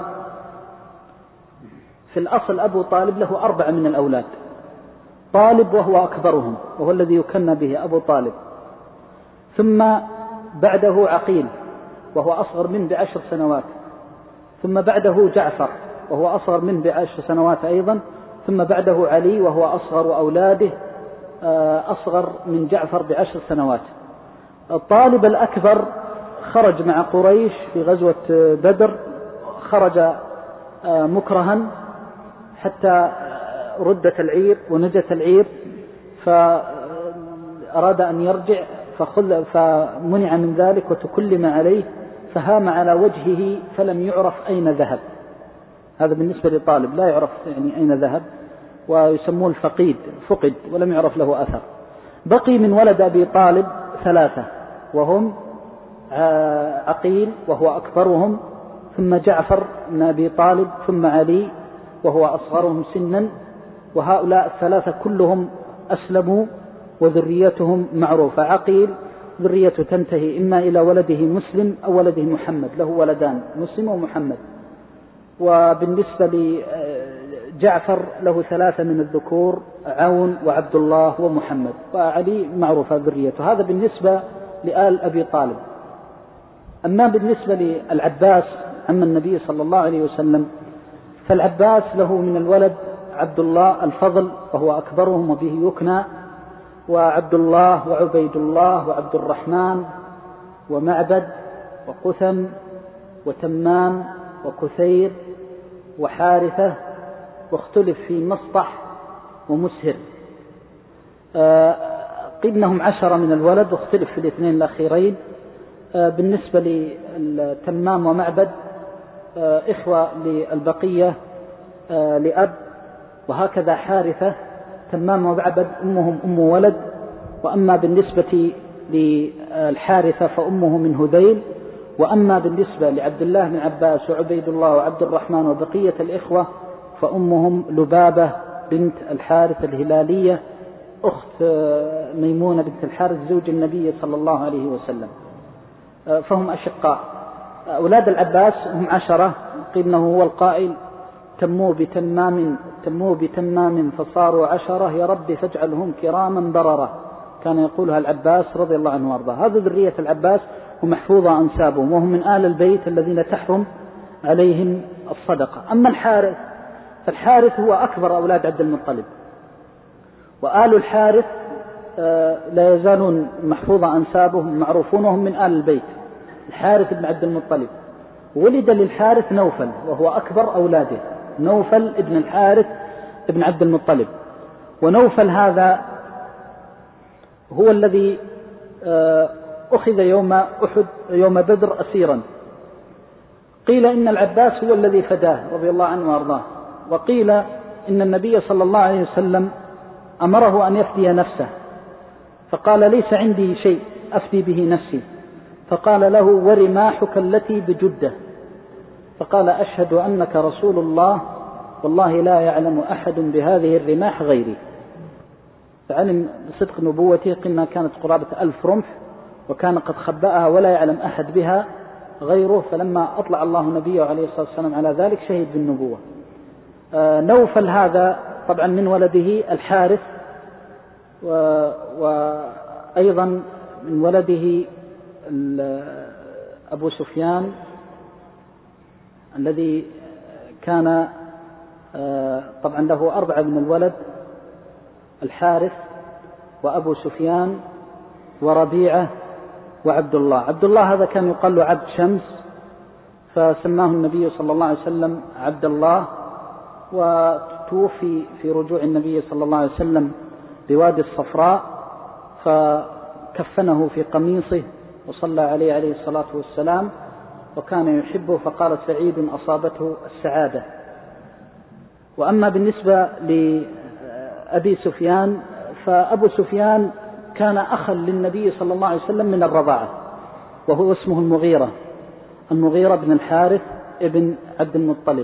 في الأصل أبو طالب له أربعة من الأولاد، طالب وهو أكبرهم وهو الذي يكنى به أبو طالب، ثم بعده عقيل وهو أصغر منه بعشر سنوات، ثم بعده جعفر وهو أصغر منه بعشر سنوات أيضا، ثم بعده علي وهو أصغر أولاده أصغر من جعفر بعشر سنوات. الطالب الأكبر خرج مع قريش في غزوة بدر، خرج مكرها حتى ردت العير ونجت العير، فأراد أن يرجع فمنع من ذلك وتكلم عليه، فهام على وجهه فلم يعرف أين ذهب. هذا بالنسبة لطالب لا يعرف يعني أين ذهب، ويسموه الفقيد، فقد ولم يعرف له أثر. بقي من ولد أبي طالب ثلاثة، وهم عقيل وهو أكبرهم، ثم جعفر بن أبي طالب، ثم علي وهو أصغرهم سنا، وهؤلاء الثلاثة كلهم أسلموا وذريتهم معروفة. عقيل ذريته تنتهي إما إلى ولده مسلم أو ولده محمد، له ولدان مسلم ومحمد. وبالنسبة لجعفر له ثلاثة من الذكور، عون وعبد الله ومحمد، وعلي معروفة ذريته. هذا بالنسبة لآل أبي طالب. أما بالنسبة للعباس عم النبي صلى الله عليه وسلم، فالعباس له من الولد عبد الله الفضل وهو أكبرهم وبه يكنى، وعبد الله وعبيد الله وعبد الرحمن ومعبد وقثم وتمام وكثير وحارثة، واختلف في مصطح ومسهر. قيل انهم عشرة من الولد، واختلف في الاثنين الأخيرين. بالنسبة لتمام ومعبد إخوة للبقية لأب، وهكذا حارثة. تمام ومعبد أمهم أم ولد، وأما بالنسبة للحارثة فأمه من هذيل، وأما بالنسبة لعبد الله بن عباس وعبيد الله وعبد الرحمن وبقية الإخوة فأمهم لبابة بنت الحارث الهلالية، أخت ميمونة بنت الحارث زوج النبي صلى الله عليه وسلم، فهم أشقاء. أولاد العباس هم عشرة، قيل إنه هو القائل تموا بتمام تموا بتمام فصاروا عشرة، يا رب فاجعلهم كراما بررة، كان يقولها العباس رضي الله عنه وارضاه. هذا ذرية العباس ومحفوظة أنسابهم، وهم من آل البيت الذين تحرم عليهم الصدقة. أما الحارث فالحارث هو أكبر أولاد عبد المطلب، وآل الحارث لا يزالون محفوظة أنسابهم معروفون، وهم من آل البيت. الحارث بن عبد المطلب ولد للحارث نوفل وهو أكبر أولاده، نوفل ابن الحارث ابن عبد المطلب. ونوفل هذا هو الذي أخذ يوم أحد يوم بدر أسيرا، قيل إن العباس هو الذي فداه رضي الله عنه وأرضاه، وقيل إن النبي صلى الله عليه وسلم أمره أن يفدي نفسه، فقال ليس عندي شيء أفدي به نفسي، فقال له ورماحك التي بجدة، فقال أشهد أنك رسول الله والله لا يعلم أحد بهذه الرماح غيري. فعلم بصدق نبوته، قلنا كانت قرابة ألف رمح، وكان قد خبأها ولا يعلم أحد بها غيره، فلما أطلع الله نبيه عليه الصلاة والسلام على ذلك شهد بالنبوة. آه نوفل هذا طبعا من ولده الحارث، وأيضا من ولده أبو سفيان الذي كان آه طبعا له أربعة من الولد، الحارث وأبو سفيان وربيعة وعبد الله. عبد الله هذا كان يقال له عبد شمس، فسماه النبي صلى الله عليه وسلم عبد الله، وتوفي في رجوع النبي صلى الله عليه وسلم بوادي الصفراء، فكفنه في قميصه وصلى عليه عليه الصلاة والسلام، وكان يحبه، فقال سعيد أصابته السعادة. وأما بالنسبة لأبي سفيان، فأبو سفيان كان أخا للنبي صلى الله عليه وسلم من الرضاعة، وهو اسمه المغيرة المغيرة بن الحارث ابن عبد المطلب.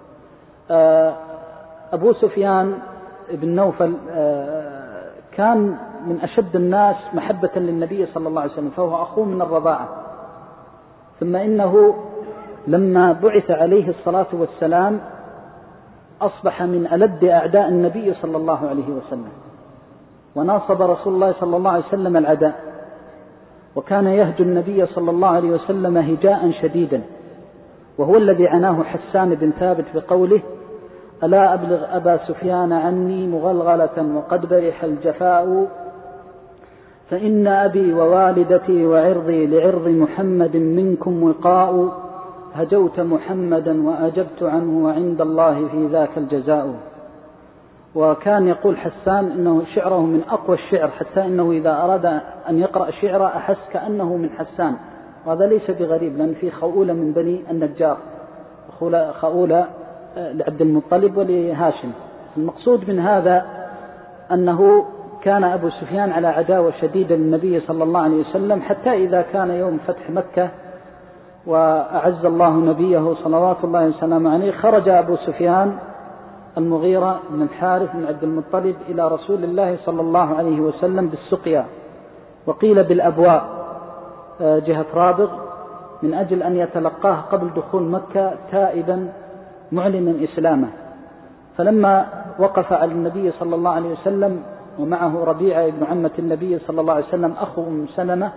أبو سفيان بن نوفل كان من أشد الناس محبة للنبي صلى الله عليه وسلم، فهو أخوه من الرضاعة. ثم إنه لما بعث عليه الصلاة والسلام أصبح من ألد أعداء النبي صلى الله عليه وسلم، وناصب رسول الله صلى الله عليه وسلم العداء، وكان يهجو النبي صلى الله عليه وسلم هجاء شديدا، وهو الذي عناه حسان بن ثابت بقوله: ألا أبلغ أبا سفيان عني مغلغلة وقد برح الجفاء، فإن أبي ووالدتي وعرضي لعرض محمد منكم وقاء، هجوت محمدا وأجبت عنه وعند الله في ذاك الجزاء. وكان يقول حسان إنه شعره من أقوى الشعر، حتى إنه إذا أراد أن يقرأ شعر أحس كأنه من حسان، وهذا ليس بغريب، لأن في خؤولة من بني النجار، خؤولة لعبد المطلب ولهاشم. المقصود من هذا أنه كان أبو سفيان على عداوة شديدة للنبي صلى الله عليه وسلم، حتى إذا كان يوم فتح مكة وأعز الله نبيه صلوات الله وسلامه عليه، خرج أبو سفيان المغيرة بن الحارث بن عبد المطلب إلى رسول الله صلى الله عليه وسلم بالسقيا، وقيل بالأبواء جهة رابغ، من أجل أن يتلقاه قبل دخول مكة تائبا معلنا إسلامه. فلما وقف على النبي صلى الله عليه وسلم ومعه ربيعة ابن عمة النبي صلى الله عليه وسلم أخو أم سلمة،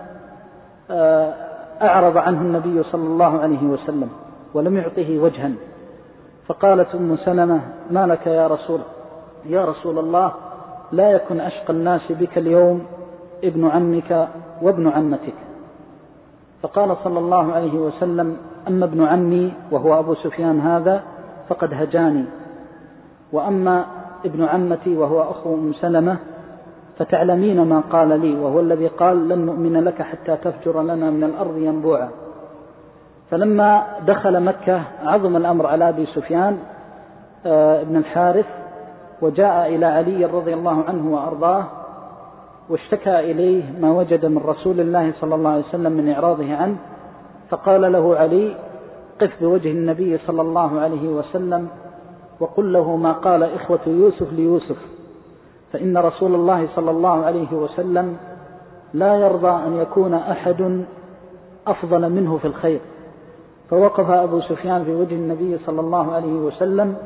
أعرض عنه النبي صلى الله عليه وسلم ولم يعطه وجها، فقالت أم سلمة: ما لك يا رسول يا رسول الله، لا يكن أشقى الناس بك اليوم ابن عمك وابن عمتك. فقال صلى الله عليه وسلم: أما ابن عمي وهو أبو سفيان هذا فقد هجاني، وأما ابن عمتي وهو أخو أم سلمة فتعلمين ما قال لي، وهو الذي قال: لن نؤمن لك حتى تفجر لنا من الأرض ينبوعا. فلما دخل مكة عظم الأمر على أبي سفيان ابن الحارث، وجاء إلى علي رضي الله عنه وأرضاه، واشتكى إليه ما وجد من رسول الله صلى الله عليه وسلم من إعراضه عنه، فقال له علي: قف بوجه النبي صلى الله عليه وسلم وقل له ما قال إخوة يوسف ليوسف، فإن رسول الله صلى الله عليه وسلم لا يرضى أن يكون أحد أفضل منه في الخير. فوقف أبو سفيان في وجه النبي صلى الله عليه وسلم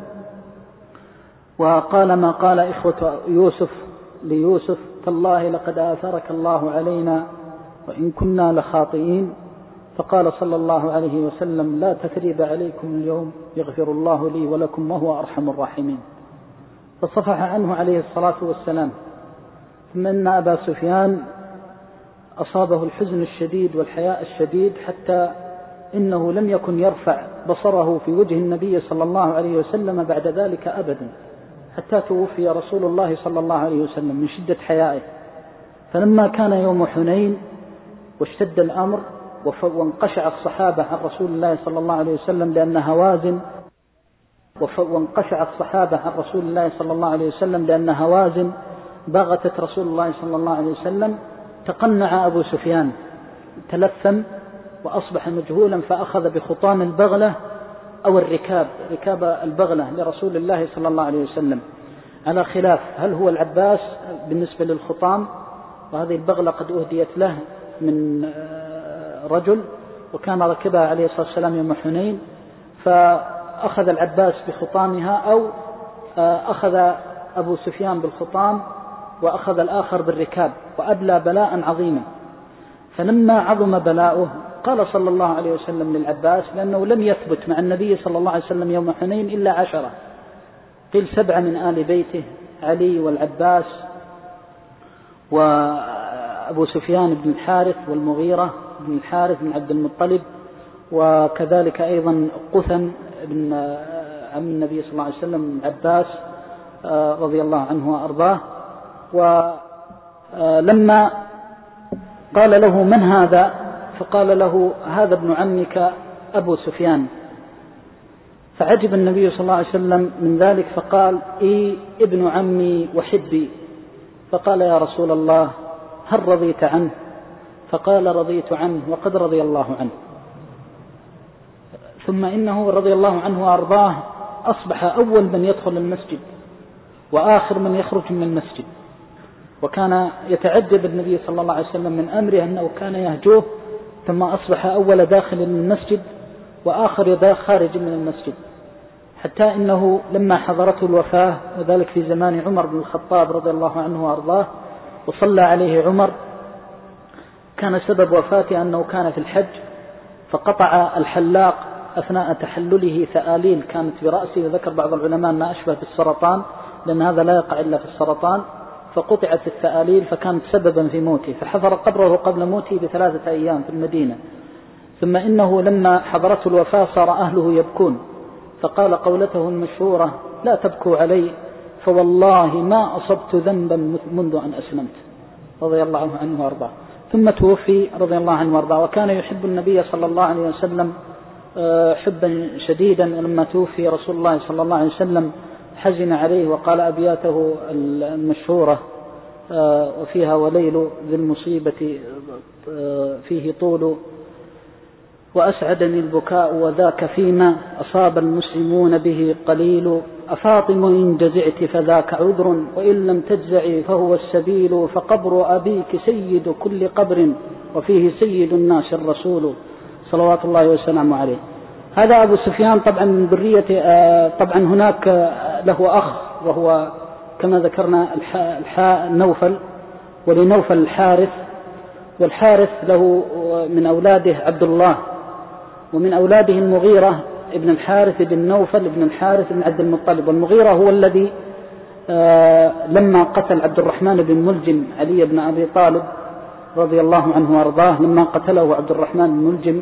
وقال ما قال إخوة يوسف ليوسف: تالله لقد آثرك الله علينا وإن كنا لخاطئين. فقال صلى الله عليه وسلم: لا تثريب عليكم اليوم، يغفر الله لي ولكم وهو أرحم الراحمين. فصفح عنه عليه الصلاة والسلام. ثم إن أبا سفيان أصابه الحزن الشديد والحياء الشديد، حتى إنه لم يكن يرفع بصره في وجه النبي صلى الله عليه وسلم بعد ذلك أبدا، حتى توفي رسول الله صلى الله عليه وسلم من شدة حيائه. فلما كان يوم حنين واشتد الأمر وانقشع الصحابة عن رسول الله صلى الله عليه وسلم لأن هوازن وانقشع الصحابة عن رسول الله صلى الله عليه وسلم لأن هوازن بغتت رسول الله صلى الله عليه وسلم، تقنع أبو سفيان، تلثم وأصبح مجهولا، فأخذ بخطام البغلة أو الركاب ركاب البغلة لرسول الله صلى الله عليه وسلم، على خلاف هل هو العباس بالنسبة للخطام، وهذه البغلة قد أهديت له من رجل وكان ركبها عليه الصلاة والسلام يوم حنين، فأخذ العباس بخطامها، أو أخذ أبو سفيان بالخطام وأخذ الآخر بالركاب، وأبلى بلاء عظيما. فلما عظم بلاؤه قال صلى الله عليه وسلم للعباس، لأنه لم يثبت مع النبي صلى الله عليه وسلم يوم حنين إلا عشرة، قيل سبعة من آل بيته: علي والعباس وأبو سفيان بن الحارث والمغيرة بن الحارث بن عبد المطلب وكذلك أيضا قثم بن عم النبي صلى الله عليه وسلم عباس رضي الله عنه وأرضاه. ولما قال له من هذا؟ فقال له هذا ابن عمك أبو سفيان. فعجب النبي صلى الله عليه وسلم من ذلك فقال إي ابن عمي وحبي. فقال يا رسول الله هل رضيت عنه؟ فقال رضيت عنه وقد رضي الله عنه. ثم إنه رضي الله عنه وأرضاه أصبح أول من يدخل المسجد وآخر من يخرج من المسجد، وكان يتعجب النبي صلى الله عليه وسلم من أمره أنه كان يهجوه، ثم أصبح أول داخل من المسجد وآخر خارج من المسجد، حتى إنه لما حضرته الوفاة وذلك في زمان عمر بن الخطاب رضي الله عنه وأرضاه وصلى عليه عمر، كان سبب وفاته أنه كان في الحج فقطع الحلاق أثناء تحلله ثآليل كانت برأسه، وذكر بعض العلماء أنها أشبه بالسرطان لأن هذا لا يقع إلا في السرطان، فقطعت الثآليل فكانت سببا في موته، فحفر قبره قبل موته بثلاثة أيام في المدينة. ثم إنه لما حضرته الوفاة صار أهله يبكون، فقال قولته المشهورة لا تبكوا علي فوالله ما أصبت ذنبا منذ أن أسلمت، رضي الله عنه وارضاه. ثم توفي رضي الله عنه وارضاه، وكان يحب النبي صلى الله عليه وسلم حبا شديدا، ولما توفي رسول الله صلى الله عليه وسلم حزن عليه وقال أبياته المشهورة وفيها وليل ذي المصيبة فيه طول وأسعدني البكاء وذاك فيما أصاب المسلمون به قليل، أفاطم إن جزعت فذاك عذر وإن لم تجزعي فهو السبيل، فقبر أبيك سيد كل قبر وفيه سيد الناس الرسول صلوات الله وسلامه عليه. هذا أبو سفيان طبعا من ذرية، طبعا هناك له أخ وهو كما ذكرنا الحاء نوفل، ولنوفل الحارث، والحارث له من أولاده عبد الله، ومن أولاده المغيرة ابن الحارث بن نوفل ابن الحارث بن عبد المطلب. والمغيرة هو الذي لما قتل عبد الرحمن بن ملجم علي بن أبي طالب رضي الله عنه وارضاه، لما قتله عبد الرحمن بن ملجم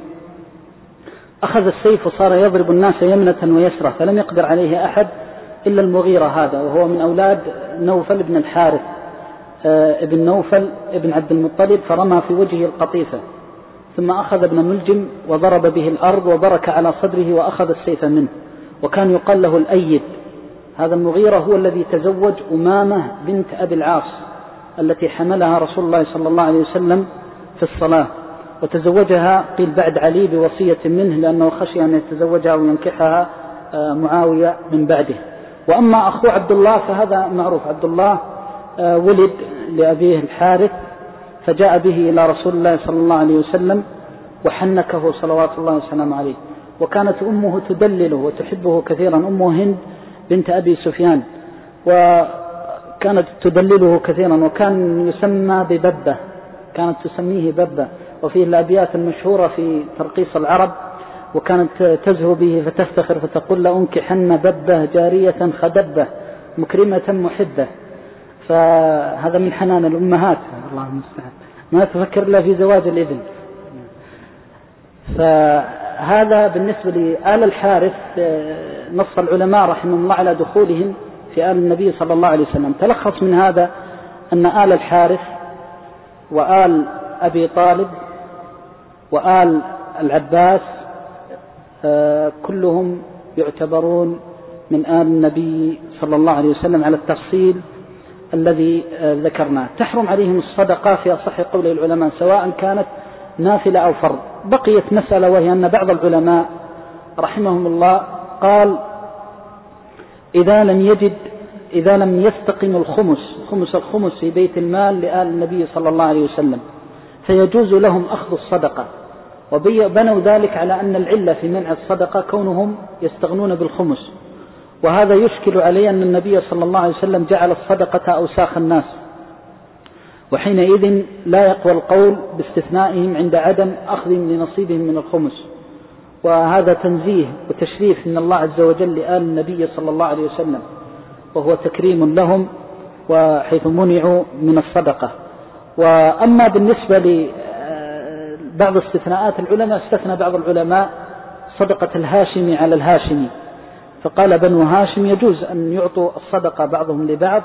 أخذ السيف وصار يضرب الناس يمنة ويسرة، فلم يقدر عليه أحد إلا المغيرة هذا، وهو من أولاد نوفل بن الحارث ابن نوفل ابن عبد المطلب، فرمى في وجهه القطيفة، ثم أخذ ابن ملجم وضرب به الأرض وبرك على صدره وأخذ السيف منه، وكان يقال له الأيد. هذا المغيرة هو الذي تزوج أمامة بنت أبي العاص التي حملها رسول الله صلى الله عليه وسلم في الصلاة، وتزوجها قيل بعد علي بوصية منه لأنه خشي أن يتزوجها وينكحها معاوية من بعده. وأما أخوه عبد الله فهذا معروف، عبد الله ولد لأبيه الحارث فجاء به إلى رسول الله صلى الله عليه وسلم وحنكه صلوات الله وسلامه عليه، وكانت أمه تدلله وتحبه كثيرا، أمه هند بنت أبي سفيان، وكانت تدلله كثيرا، وكان يسمى بببة، كانت تسميه ببة. وفيه الأبيات المشهورة في ترقيص العرب، وكانت تزهو به فتفتخر فتقول لأنكحن ببة جارية خدبة مكرمة محبة. فهذا من حنان الأمهات، الله المستعان، ما تفكر إلا في زواج الابن. فهذا بالنسبة لآل الحارث، نص العلماء رحمه الله على دخولهم في آل النبي صلى الله عليه وسلم. تلخص من هذا أن آل الحارث وآل أبي طالب وآل العباس كلهم يعتبرون من آل النبي صلى الله عليه وسلم على التفصيل الذي ذكرناه. تحرم عليهم الصدقة في أصح قول العلماء سواء كانت نافلة أو فرض. بقيت مسألة، وهي أن بعض العلماء رحمهم الله قال إذا لم يجد إذا لم يستقم الخمس خمس الخمس في بيت المال لآل النبي صلى الله عليه وسلم فيجوز لهم أخذ الصدقة، وبنوا ذلك على أن العلة في منع الصدقة كونهم يستغنون بالخمس، وهذا يشكل عليه أن النبي صلى الله عليه وسلم جعل الصدقة أوساخ الناس، وحينئذ لا يقوى القول باستثنائهم عند عدم أخذهم لنصيبهم من الخمس. وهذا تنزيه وتشريف من الله عز وجل لآل النبي صلى الله عليه وسلم، وهو تكريم لهم وحيث منعوا من الصدقة. وأما بالنسبة بعض استثناءات العلماء، استثنى بعض العلماء صدقة الهاشمي على الهاشمي، فقال بنو هاشم يجوز أن يعطوا الصدقة بعضهم لبعض،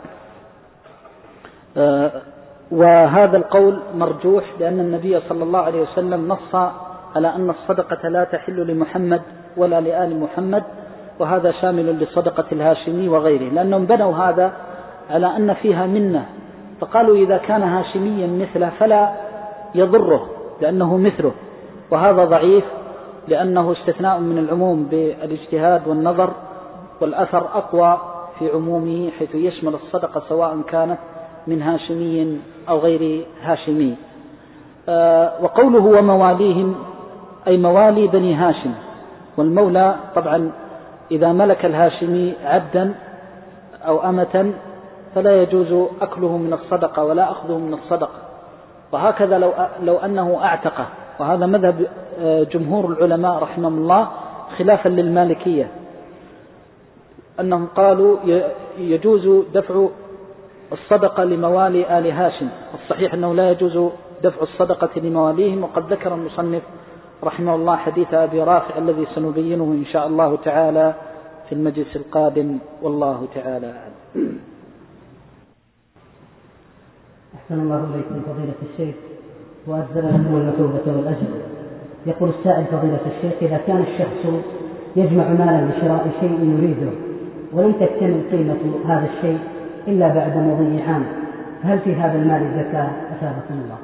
وهذا القول مرجوح لأن النبي صلى الله عليه وسلم نص على أن الصدقة لا تحل لمحمد ولا لآل محمد، وهذا شامل لصدقة الهاشمي وغيره، لأنهم بنوا هذا على أن فيها منة، فقالوا إذا كان هاشميا مثله فلا يضره لأنه مثله، وهذا ضعيف لأنه استثناء من العموم بالاجتهاد والنظر، والأثر أقوى في عمومه حيث يشمل الصدقة سواء كانت من هاشمي أو غير هاشمي. آه وقوله ومواليهم أي موالي بني هاشم، والمولى طبعا إذا ملك الهاشمي عبدا أو أمة فلا يجوز أكله من الصدقة ولا أخذه من الصدقة، وهكذا لو, لو أنه أعتقه، وهذا مذهب جمهور العلماء رحمهم الله خلافا للمالكية، أنهم قالوا يجوز دفع الصدقة لموالي آل هاشم، الصحيح أنه لا يجوز دفع الصدقة لمواليهم، وقد ذكر المصنف رحمه الله حديث أبي رافع الذي سنبينه إن شاء الله تعالى في المجلس القادم، والله تعالى أعلم. أحسن الله إليكم فضيلة الشيخ وأجزل لكم المثوبة والأجر. يقول السائل فضيلة الشيخ: إذا كان الشخص يجمع مالا لشراء شيء يريده ولم تكتمل قيمة هذا الشيء إلا بعد مضي عام، هل في هذا المال زكاة أثابكم الله؟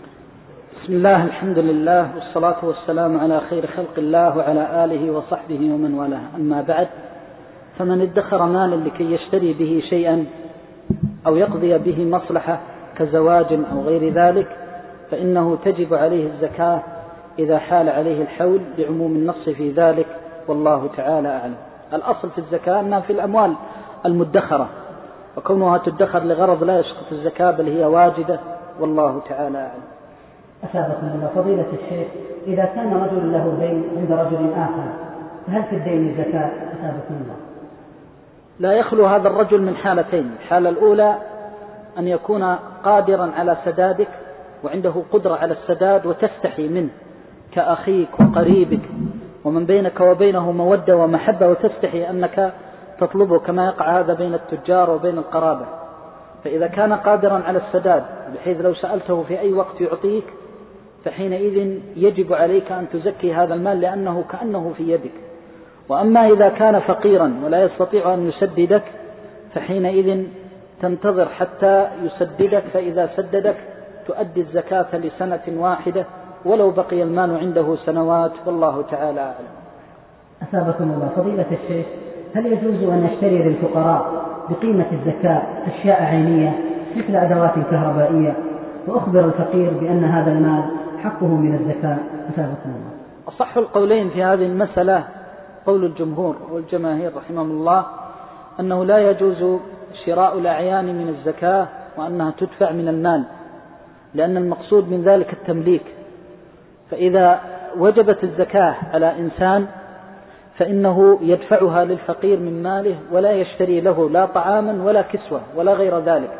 بسم الله، الحمد لله، والصلاة والسلام على خير خلق الله وعلى آله وصحبه ومن والاه، أما بعد، فمن ادخر مالا لكي يشتري به شيئا أو يقضي به مصلحة كزواج أو غير ذلك فإنه تجب عليه الزكاة إذا حال عليه الحول لعموم النص في ذلك، والله تعالى أعلم. الأصل في الزكاة أنها في الأموال المدخرة، وكونها تدخر لغرض لا يسقط الزكاة بل هي واجبة، والله تعالى أعلم. أثابكم الله فضيلة الشيخ: إذا كان رجل له دين عند رجل آخر فهل في الدين الزكاة أثابكم الله؟ لا يخلو هذا الرجل من حالتين: الحالة الأولى أن يكون قادرا على سدادك وعنده قدرة على السداد وتستحي منه كأخيك وقريبك ومن بينك وبينه مودة ومحبة، وتستحي أنك تطلبه كما يقع هذا بين التجار وبين القرابة، فإذا كان قادرا على السداد بحيث لو سألته في أي وقت يعطيك فحينئذ يجب عليك أن تزكي هذا المال لأنه كأنه في يدك. وأما إذا كان فقيرا ولا يستطيع أن يسددك فحينئذ تنتظر حتى يسددك، فإذا سددك تؤدي الزكاة لسنة واحدة ولو بقي المال عنده سنوات، والله تعالى أعلم. أثابكم الله فضيلة الشيخ: هل يجوز أن نشتري للفقراء بقيمة الزكاة أشياء عينية مثل أدوات كهربائية وأخبر الفقير بأن هذا المال حقه من الزكاة؟ أثابكم الله. أصح القولين في هذه المسألة قول الجمهور والجماهير رحمهم الله أنه لا يجوز شراء الأعيان من الزكاة وأنها تدفع من المال، لأن المقصود من ذلك التمليك، فإذا وجبت الزكاة على إنسان فإنه يدفعها للفقير من ماله ولا يشتري له لا طعاما ولا كسوة ولا غير ذلك،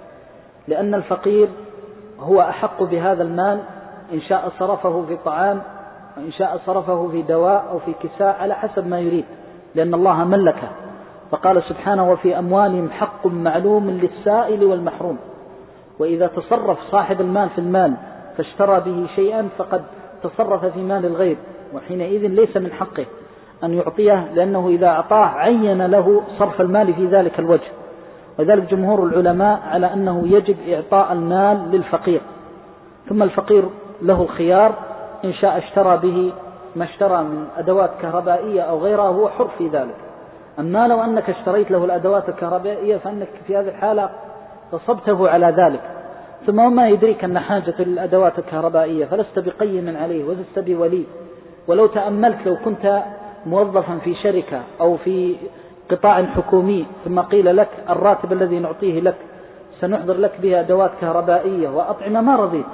لأن الفقير هو أحق بهذا المال، إن شاء صرفه في طعام وإن شاء صرفه في دواء أو في كساء على حسب ما يريد، لأن الله ملكه، فقال سبحانه: وفي أموالهم حق معلوم للسائل والمحروم. وإذا تصرف صاحب المال في المال فاشترى به شيئا فقد تصرف في مال الغير، وحينئذ ليس من حقه أن يعطيه، لأنه إذا أعطاه عين له صرف المال في ذلك الوجه. وذلك جمهور العلماء على أنه يجب إعطاء المال للفقير، ثم الفقير له الخيار، إن شاء اشترى به ما اشترى من أدوات كهربائية أو غيرها هو حر في ذلك. أما لو أنك اشتريت له الأدوات الكهربائية فأنك في هذه الحالة تصبته على ذلك، ثم ما يدريك أن حاجة للأدوات الكهربائية فلست بقيم عليه ولست بولي. ولو تأملت لو كنت موظفا في شركة أو في قطاع حكومي ثم قيل لك الراتب الذي نعطيه لك سنحضر لك به أدوات كهربائية وأطعمة، ما رضيت،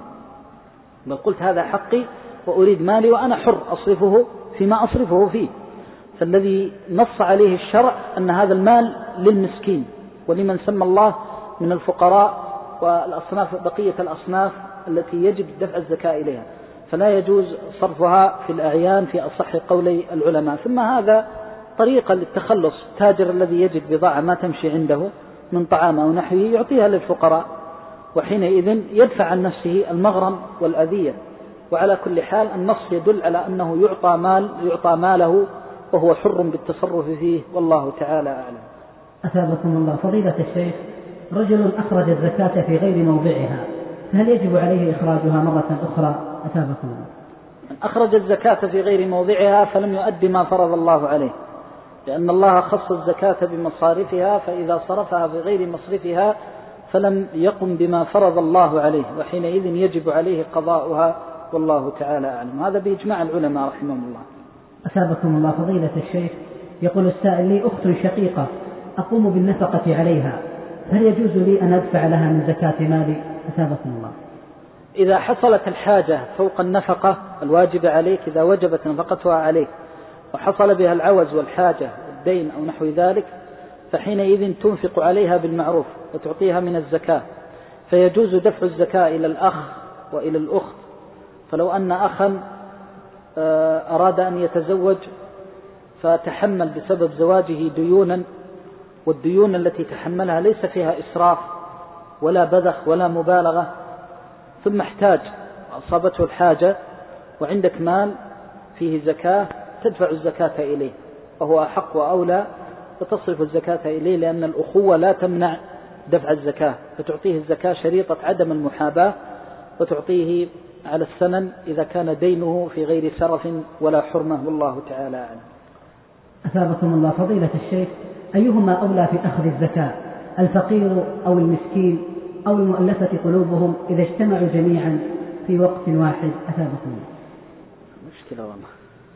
بل قلت هذا حقي وأريد مالي وأنا حر أصرفه فيما أصرفه فيه. فالذي نص عليه الشرع أن هذا المال للمسكين ولمن سمى الله من الفقراء والأصناف بقية الأصناف التي يجب دفع الزكاة إليها، فلا يجوز صرفها في الأعيان في أصح قولي العلماء. ثم هذا طريقة للتخلص، التاجر الذي يجد بضاعة ما تمشي عنده من طعام أو نحوه يعطيها للفقراء، وحينئذ يدفع عن نفسه المغرم والأذية. وعلى كل حال النص يدل على أنه يعطى مال يعطى ماله وهو حر بالتصرف فيه، والله تعالى أعلم. أثابكم الله. فضيلة الشيخ، رجل أخرج الزكاة في غير موضعها، هل يجب عليه إخراجها مرة أخرى؟ أثابكم الله. من أخرج الزكاة في غير موضعها فلم يؤدي ما فرض الله عليه، لأن الله خص الزكاة بمصارفها، فإذا صرفها في غير مصرفها فلم يقم بما فرض الله عليه، وحينئذ يجب عليه قضاؤها، والله تعالى أعلم. هذا بإجماع العلماء رحمهم الله. أثابكم الله. فضيلة الشيخ، يقول السائل: لي أخت شقيقة أقوم بالنفقة عليها، هل يجوز لي أن أدفع لها من زكاة مالي؟ أثابكم الله. إذا حصلت الحاجة فوق النفقة الواجبة عليك، إذا وجبت نفقتها عليك وحصل بها العوز والحاجة والدين أو نحو ذلك، فحينئذ تنفق عليها بالمعروف وتعطيها من الزكاة، فيجوز دفع الزكاة إلى الأخ وإلى الأخت. فلو أن أخا أراد أن يتزوج فتحمل بسبب زواجه ديونا، والديون التي تحملها ليس فيها إسراف ولا بذخ ولا مبالغة، ثم احتاج أصابته الحاجة وعندك مال فيه زكاة، تدفع الزكاة إليه، وهو أحق وأولى وتصرف الزكاة إليه، لأن الأخوة لا تمنع دفع الزكاة، فتعطيه الزكاة شريطة عدم المحاباة، وتعطيه على السنن إذا كان دينه في غير سرف ولا حرمة، والله تعالى أعلم. أثابكم الله. فضيلة الشيخ، أيهما أولى في أخذ الزكاة، الفقير أو المسكين أو المؤلفة قلوبهم إذا اجتمعوا جميعا في وقت واحد؟ أثابكم الله. مشكلة والله.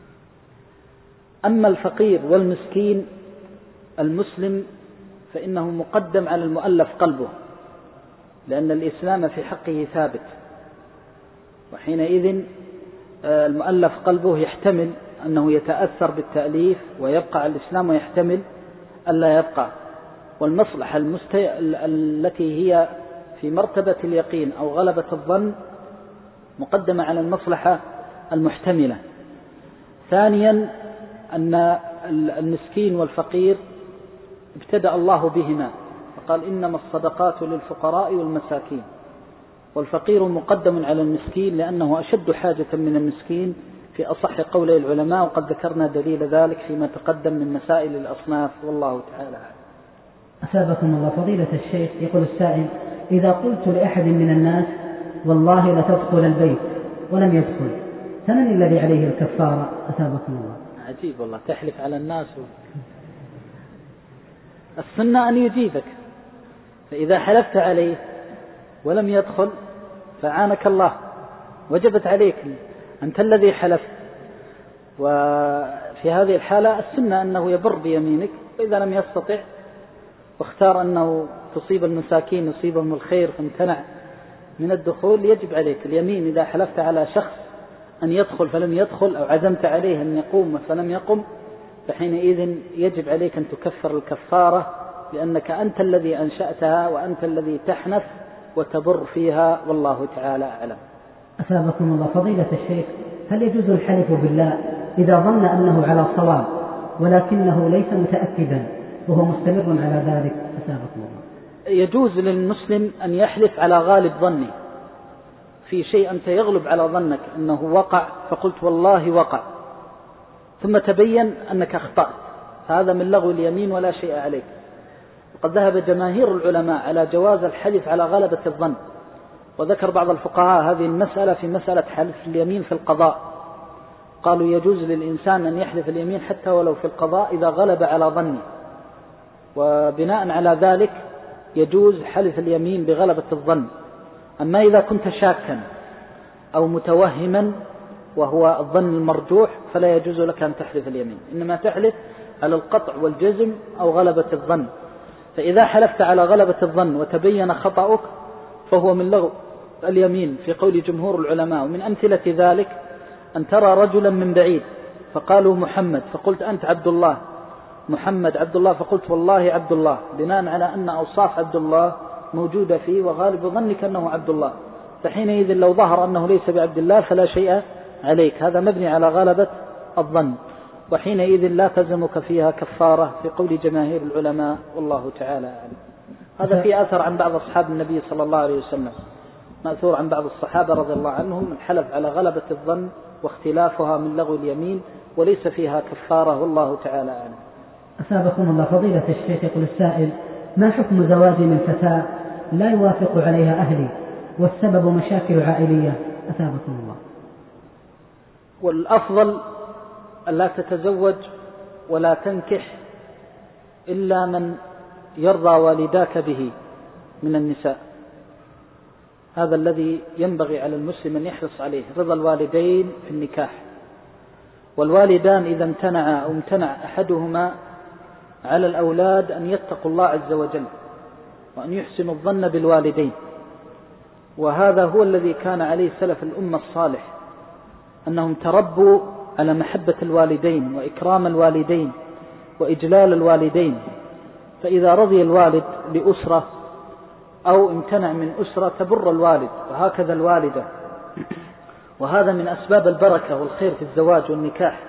أما الفقير والمسكين المسلم فإنه مقدم على المؤلف قلبه، لأن الإسلام في حقه ثابت، وحينئذ المؤلف قلبه يحتمل أنه يتأثر بالتأليف ويبقى على الإسلام، ويحتمل ألا يبقى. والمصلحة المستي... التي هي في مرتبة اليقين أو غلبة الظن مقدمة على المصلحة المحتملة. ثانيا أن المسكين والفقير ابتدأ الله بهما، فقال: إنما الصدقات للفقراء والمساكين. والفقير مقدم على المسكين لأنه أشد حاجة من المسكين في أصح قول العلماء، وقد ذكرنا دليل ذلك فيما تقدم من مسائل الأصناف، والله تعالى. أثابكم الله. فضيلة الشيخ، يقول السائل: إذا قلت لأحد من الناس والله لتدخل البيت ولم يدخل، فمن الذي عليه الكفارة؟ أثابكم الله. عجيب والله، تحلف على الناس و... السنة أن يجيبك، فإذا حلفت عليه ولم يدخل فعانك الله، وجبت عليك، أنت الذي حلفت. وفي هذه الحالة السنة أنه يبر بيمينك، وإذا لم يستطع واختار أنه تصيب المساكين يصيبهم الخير فامتنع من الدخول، يجب عليك اليمين. إذا حلفت على شخص أن يدخل فلم يدخل، أو عزمت عليه أن يقوم فلم يقم، فحينئذ يجب عليك أن تكفر الكفارة، لأنك أنت الذي أنشأتها وأنت الذي تحنث وتبر فيها، والله تعالى أعلم. أثابكم الله. فضيلة الشيخ، هل يجوز الحلف بالله إذا ظن أنه على صواب ولكنه ليس متأكدا وهو مستمر على ذلك؟ أثابكم الله. يجوز للمسلم أن يحلف على غالب ظنه في شيء أنت يغلب على ظنك أنه وقع، فقلت والله وقع، ثم تبين أنك أخطأت، هذا من لغو اليمين ولا شيء عليك. وقد ذهب جماهير العلماء على جواز الحلف على غلبة الظن، وذكر بعض الفقهاء هذه المسألة في مسألة حلف اليمين في القضاء، قالوا يجوز للإنسان أن يحلف اليمين حتى ولو في القضاء إذا غلب على ظنه، وبناء على ذلك يجوز حلف اليمين بغلبة الظن. أما إذا كنت شاكا أو متوهما وهو الظن المرجوح فلا يجوز لك أن تحلف اليمين، إنما تحلف على القطع والجزم أو غلبة الظن. فإذا حلفت على غلبة الظن وتبين خطأك فهو من لغو اليمين في قول جمهور العلماء. ومن أمثلة ذلك أن ترى رجلا من بعيد فقالوا محمد، فقلت أنت عبد الله، محمد عبد الله، فقلت والله عبد الله، بناء على أن أوصاف عبد الله موجودة فيه وغالب ظنك أنه عبد الله، فحينئذ لو ظهر أنه ليس بعبد الله فلا شيء عليك، هذا مبني على غلبة الظن، وحينئذ لا تلزمك فيها كفارة في قول جماهير العلماء، والله تعالى أعلم. هذا في أثر عن بعض أصحاب النبي صلى الله عليه وسلم، مأثور عن بعض الصحابة رضي الله عنهم الحلف على غلبة الظن واختلافها من لغو اليمين وليس فيها كفارة، والله تعالى أعلم. أثابكم الله فضيلة الشيخ. يقول السائل: ما حكم زواجي من فتاة لا يوافق عليها أهلي والسبب مشاكل عائلية؟ أثابكم الله. والأفضل ألا تتزوج ولا تنكح إلا من يرضى والداك به من النساء، هذا الذي ينبغي على المسلم أن يحرص عليه، رضا الوالدين في النكاح. والوالدان إذا امتنع أو امتنع أحدهما على الأولاد أن يتقوا الله عز وجل وأن يحسنوا الظن بالوالدين، وهذا هو الذي كان عليه سلف الأمة الصالح، أنهم تربوا على محبة الوالدين وإكرام الوالدين وإجلال الوالدين، فإذا رضي الوالد لأسرة أو امتنع من أسرة تبر الوالد، وهكذا الوالدة، وهذا من أسباب البركة والخير في الزواج والنكاح.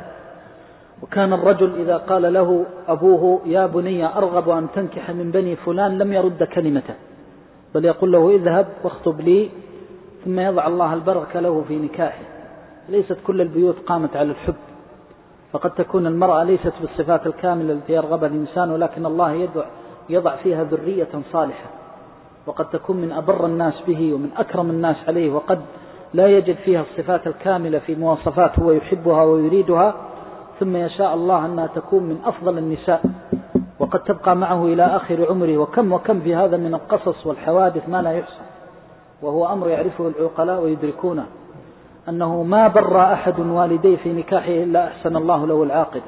وكان الرجل إذا قال له أبوه: يا بني أرغب أن تنكح من بني فلان، لم يرد كلمته، بل يقول له: اذهب واخطب لي، ثم يضع الله البركة له في نكاحه. ليست كل البيوت قامت على الحب، فقد تكون المرأة ليست بالصفات الكاملة التي يرغبها الإنسان، ولكن الله يضع فيها ذرية صالحة، وقد تكون من أبر الناس به ومن أكرم الناس عليه، وقد لا يجد فيها الصفات الكاملة في مواصفات هو يحبها ويريدها، ثم يشاء الله أنها تكون من أفضل النساء، وقد تبقى معه إلى آخر عمره. وكم وكم في هذا من القصص والحوادث ما لا يحصى، وهو أمر يعرفه العقلاء ويدركونه، أنه ما بر أحد والديه في نكاحه إلا أحسن الله له العاقبة.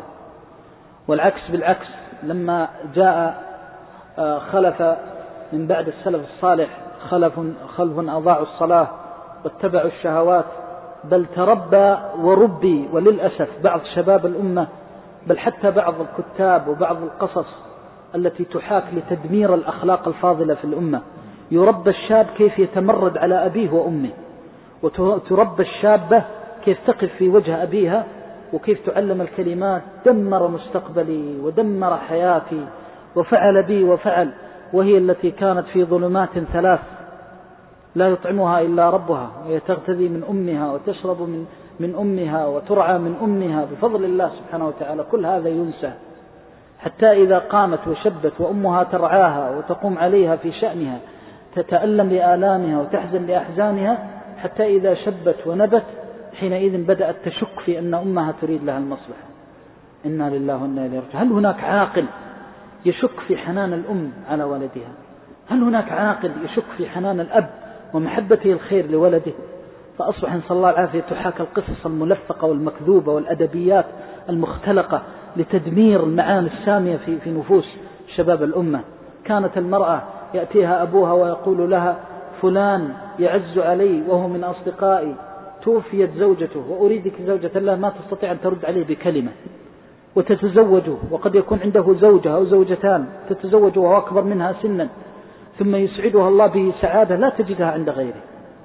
والعكس بالعكس، لما جاء خلف من بعد السلف الصالح خلف خلف أضاعوا الصلاة واتبعوا الشهوات، بل تربى وربي، وللأسف بعض شباب الأمة، بل حتى بعض الكتاب وبعض القصص التي تحاك لتدمير الأخلاق الفاضلة في الأمة، يربى الشاب كيف يتمرد على أبيه وأمه، وتربى الشابة كيف تقف في وجه أبيها، وكيف تعلم الكلمات: دمر مستقبلي ودمر حياتي وفعل بي وفعل، وهي التي كانت في ظلمات ثلاث لا يطعمها إلا ربها، وهي تغتذي من أمها وتشرب من, من أمها وترعى من أمها بفضل الله سبحانه وتعالى. كل هذا ينسى، حتى إذا قامت وشبت وأمها ترعاها وتقوم عليها في شأنها، تتألم لآلامها وتحزن لأحزانها، حتى إذا شبت ونبت حينئذ بدأت تشك في أن أمها تريد لها المصلحة. إنا لله وإنا إليه راجعون. هل هناك عاقل يشك في حنان الأم على ولدها؟ هل هناك عاقل يشك في حنان الأب ومحبته الخير لولده؟ فأصبح نسأل الله العافية تحاكى القصص الملفقة والمكذوبة والأدبيات المختلقة لتدمير المعاني السامية في, في نفوس شباب الأمة. كانت المرأة يأتيها أبوها ويقول لها: فلان يعز علي وهو من أصدقائي، توفيت زوجته وأريدك زوجة الله، ما تستطيع أن ترد عليه بكلمة، وتتزوجه، وقد يكون عنده زوجة أو زوجتان، تتزوج وهو أكبر منها سنا، ثم يسعدها الله به سعادة لا تجدها عند غيره.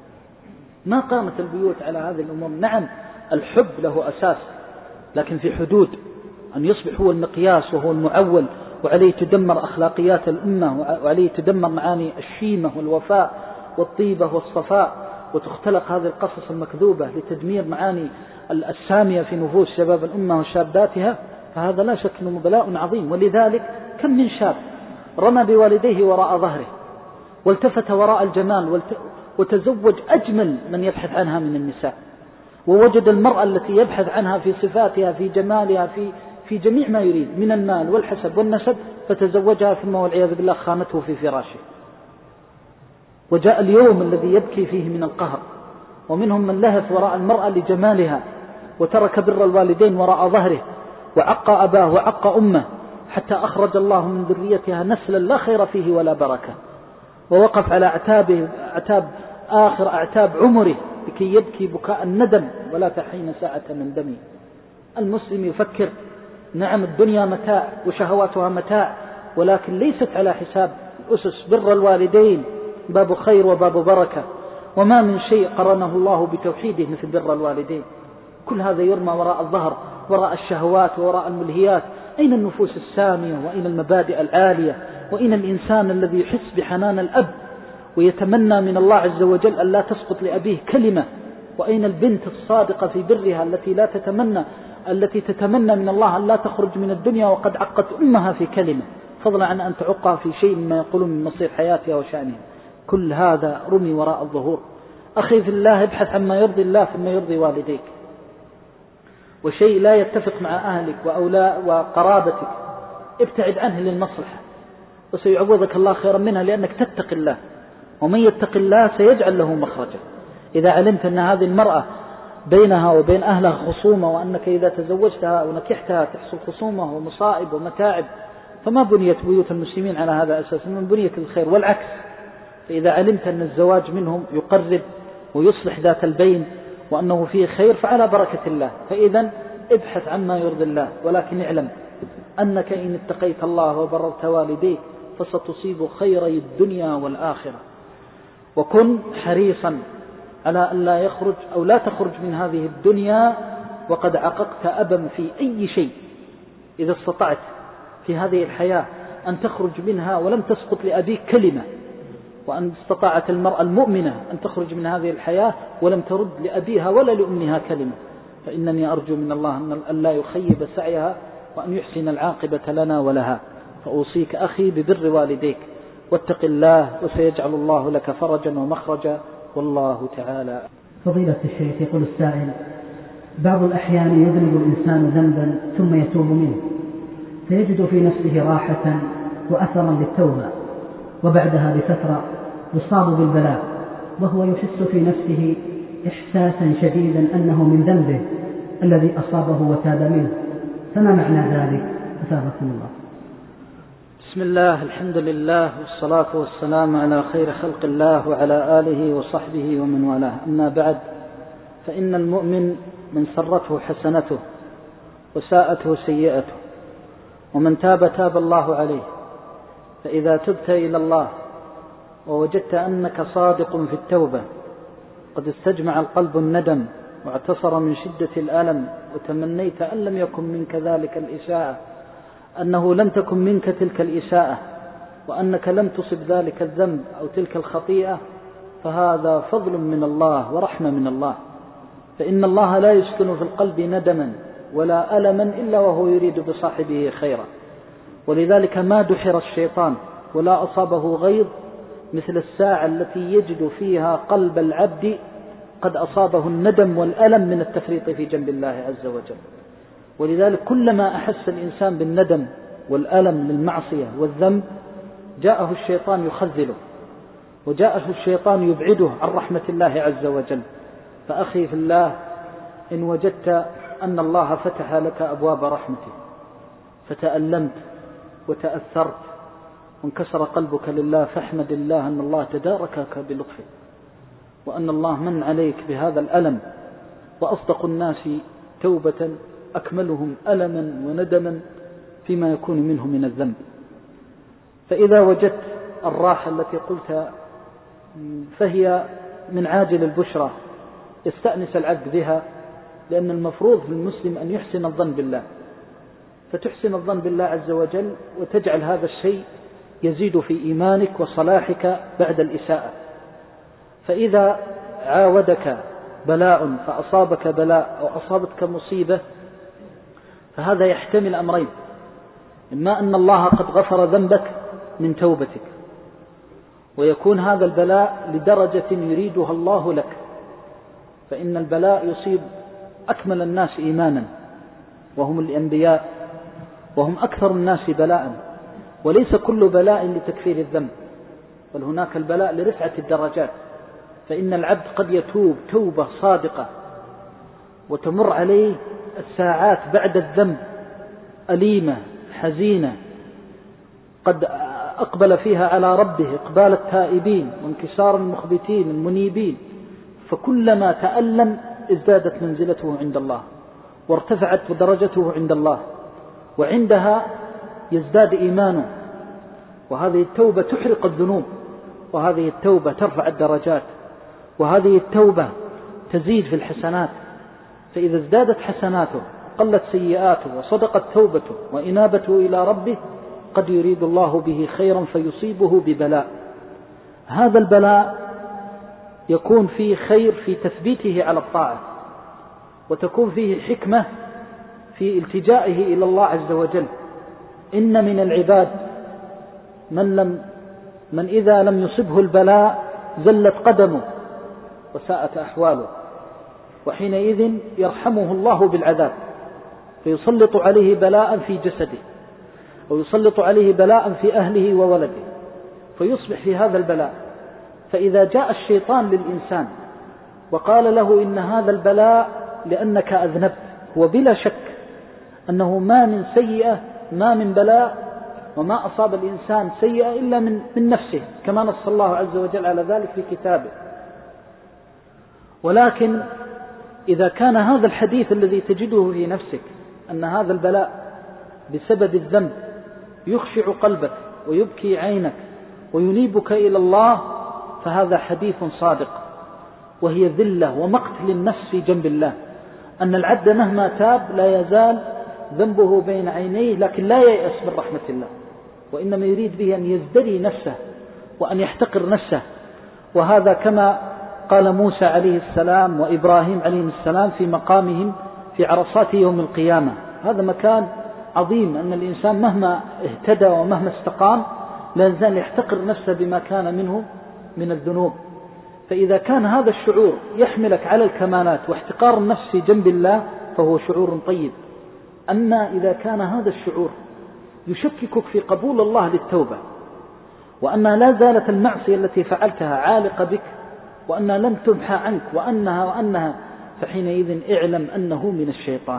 ما قامت البيوت على هذه الأمور. نعم الحب له أساس، لكن في حدود، أن يصبح هو المقياس وهو المعول، وعليه تدمر أخلاقيات الأمة، وعليه تدمر معاني الشيمة والوفاء والطيبة والصفاء، وتختلق هذه القصص المكذوبة لتدمير معاني السامية في نفوس شباب الأمة وشاباتها، فهذا لا شك أنه بلاء عظيم. ولذلك كم من شاب رمى بوالديه وراء ظهره والتفت وراء الجمال وتزوج أجمل من يبحث عنها من النساء، ووجد المرأة التي يبحث عنها في صفاتها في جمالها في في جميع ما يريد من المال والحسب والنسب، فتزوجها ثم والعياذ بالله خانته في فراشه. وجاء اليوم الذي يبكي فيه من القهر، ومنهم من لهث وراء المرأة لجمالها وترك بر الوالدين وراء ظهره، وعق أباه وعق أمه، حتى أخرج الله من ذريتها نسلا لا خير فيه ولا بركة، ووقف على أعتابه أعتاب آخر أعتاب عمره لكي يبكي بكاء الندم ولا تحين ساعة من دمه. المسلم يفكر: نعم الدنيا متاع وشهواتها متاع، ولكن ليست على حساب أسس بر الوالدين، باب خير وباب بركة، وما من شيء قرنه الله بتوحيده مثل بر الوالدين. كل هذا يرمى وراء الظهر، وراء الشهوات ووراء الملهيات. أين النفوس السامية؟ وأين المبادئ العالية؟ وأين الإنسان الذي يحس بحنان الأب ويتمنى من الله عز وجل أن لا تسقط لأبيه كلمة؟ وأين البنت الصادقة في برها التي لا تتمنى التي تتمنى من الله أن لا تخرج من الدنيا وقد عقت أمها في كلمة، فضلا عن أن تعقها في شيء مما يقولون من مصير حياتها وشأنها؟ كل هذا رمي وراء الظهور. أخي في الله، ابحث عما يرضي الله ثم يرضي والديك. وشيء لا يتفق مع أهلك وأولاء وقرابتك ابتعد عنه للمصلحة، وسيعوضك الله خيرا منها، لأنك تتق الله، ومن يتق الله سيجعل له مخرجا. إذا علمت أن هذه المرأة بينها وبين أهلها خصومة، وأنك إذا تزوجتها أو نكحتها تحصل خصومة ومصائب ومتاعب، فما بنيت بيوت المسلمين على هذا أساس، من بنيت الخير والعكس. فإذا علمت أن الزواج منهم يقرب ويصلح ذات البين وأنه فيه خير فعلى بركة الله. فإذا ابحث عما يرضي الله، ولكن اعلم أنك إن اتقيت الله وبررت والديك فستصيب خيري الدنيا والآخرة. وكن حريصا على أن لا يخرج أو لا تخرج من هذه الدنيا وقد عققت أبا في أي شيء. إذا استطعت في هذه الحياة أن تخرج منها ولم تسقط لأبيك كلمة، وأن استطاعت المرأة المؤمنة أن تخرج من هذه الحياة ولم ترد لأبيها ولا لأمها كلمة، فإنني أرجو من الله أن لا يخيب سعيها وأن يحسن العاقبة لنا ولها. فأوصيك أخي ببر والديك، واتق الله وسيجعل الله لك فرجا ومخرجا، والله تعالى. فضيلة الشيخ، يقول السائل: بعض الأحيان يذنب الإنسان ذنبا ثم يتوب منه فيجد في نفسه راحة وأثرا للتوبة، وبعدها بفترة يصاب بالبلاء وهو يحس في نفسه إحساسا شديدا أنه من ذنبه الذي أصابه وتاب منه، فما معنى ذلك؟ أثابكم الله. بسم الله، الحمد لله، والصلاة والسلام على خير خلق الله وعلى آله وصحبه ومن والاه. أما بعد، فإن المؤمن من سرته حسنته وساءته سيئته، ومن تاب تاب الله عليه. فإذا تبت إلى الله ووجدت أنك صادق في التوبة، قد استجمع القلب الندم واعتصر من شدة الألم، وتمنيت أن لم يكن منك ذلك الإساءة، أنه لم تكن منك تلك الإساءة، وأنك لم تصب ذلك الذنب أو تلك الخطيئة، فهذا فضل من الله ورحمة من الله. فإن الله لا يسكن في القلب ندما ولا ألما إلا وهو يريد بصاحبه خيرا. ولذلك ما دحر الشيطان ولا أصابه غيظ مثل الساعة التي يجد فيها قلب العبد قد أصابه الندم والألم من التفريط في جنب الله عز وجل. ولذلك كلما أحس الإنسان بالندم والألم للمعصية والذنب جاءه الشيطان يخذله، وجاءه الشيطان يبعده عن رحمة الله عز وجل. فأخي في الله، إن وجدت أن الله فتح لك أبواب رحمته فتألمت وتأثرت وانكسر قلبك لله، فاحمد الله أن الله تداركك بلطفه، وأن الله من عليك بهذا الألم. وأصدق الناس توبة أكملهم ألما وندما فيما يكون منه من الذنب. فإذا وجدت الراحة التي قلت فهي من عاجل البشرى يستأنس العبد بها، لأن المفروض في المسلم أن يحسن الظن بالله، فتحسن الظن بالله عز وجل وتجعل هذا الشيء يزيد في إيمانك وصلاحك بعد الإساءة. فإذا عاودك بلاء فأصابك بلاء أو أصابتك مصيبة، فهذا يحتمل أمرين: إما أن الله قد غفر ذنبك من توبتك، ويكون هذا البلاء لدرجة يريدها الله لك، فإن البلاء يصيب أكمل الناس إيمانا وهم الأنبياء، وهم أكثر الناس بلاء، وليس كل بلاء لتكفير الذنب، بل هناك البلاء لرفعة الدرجات. فإن العبد قد يتوب توبة صادقة وتمر عليه الساعات بعد الذنب أليمة حزينة، قد أقبل فيها على ربه إقبال التائبين وانكسار المخبتين المنيبين، فكلما تألم ازدادت منزلته عند الله وارتفعت درجته عند الله، وعندها يزداد إيمانه. وهذه التوبة تحرق الذنوب، وهذه التوبة ترفع الدرجات، وهذه التوبة تزيد في الحسنات، فإذا ازدادت حسناته قلت سيئاته وصدقت توبته وإنابته إلى ربه قد يريد الله به خيرا فيصيبه ببلاء. هذا البلاء يكون فيه خير في تثبيته على الطاعة، وتكون فيه حكمة في التجائه إلى الله عز وجل. إن من العباد من, لم من إذا لم يصبه البلاء زلت قدمه وساءت أحواله، وحينئذ يرحمه الله بالعذاب فيسلط عليه بلاء في جسده، ويسلط عليه بلاء في أهله وولده، فيصبح في هذا البلاء. فإذا جاء الشيطان للإنسان وقال له إن هذا البلاء لأنك أذنبت، هو بلا شك أنه ما من سيئة ما من بلاء وما أصاب الإنسان سيئة إلا من, من نفسه، كما نص الله عز وجل على ذلك في كتابه. ولكن إذا كان هذا الحديث الذي تجده في نفسك أن هذا البلاء بسبب الذنب يخشع قلبك ويبكي عينك وينيبك إلى الله، فهذا حديث صادق، وهي ذلة ومقت للنفس في جنب الله، أن العبد مهما تاب لا يزال ذنبه بين عينيه، لكن لا ييأس من رحمة الله، وإنما يريد به أن يزدري نفسه وأن يحتقر نفسه. وهذا كما قال موسى عليه السلام وإبراهيم عليه السلام في مقامهم في عرصات يوم القيامة. هذا مكان عظيم، أن الإنسان مهما اهتدى ومهما استقام لا يزال يحتقر نفسه بما كان منه من الذنوب. فإذا كان هذا الشعور يحملك على الكمالات واحتقار النفس في جنب الله فهو شعور طيب. أما إذا كان هذا الشعور يشككك في قبول الله للتوبة، وأنها لا زالت المعصية التي فعلتها عالقة بك، وأنها لم تمحى عنك، وأنها وأنها فحينئذ اعلم أنه من الشيطان،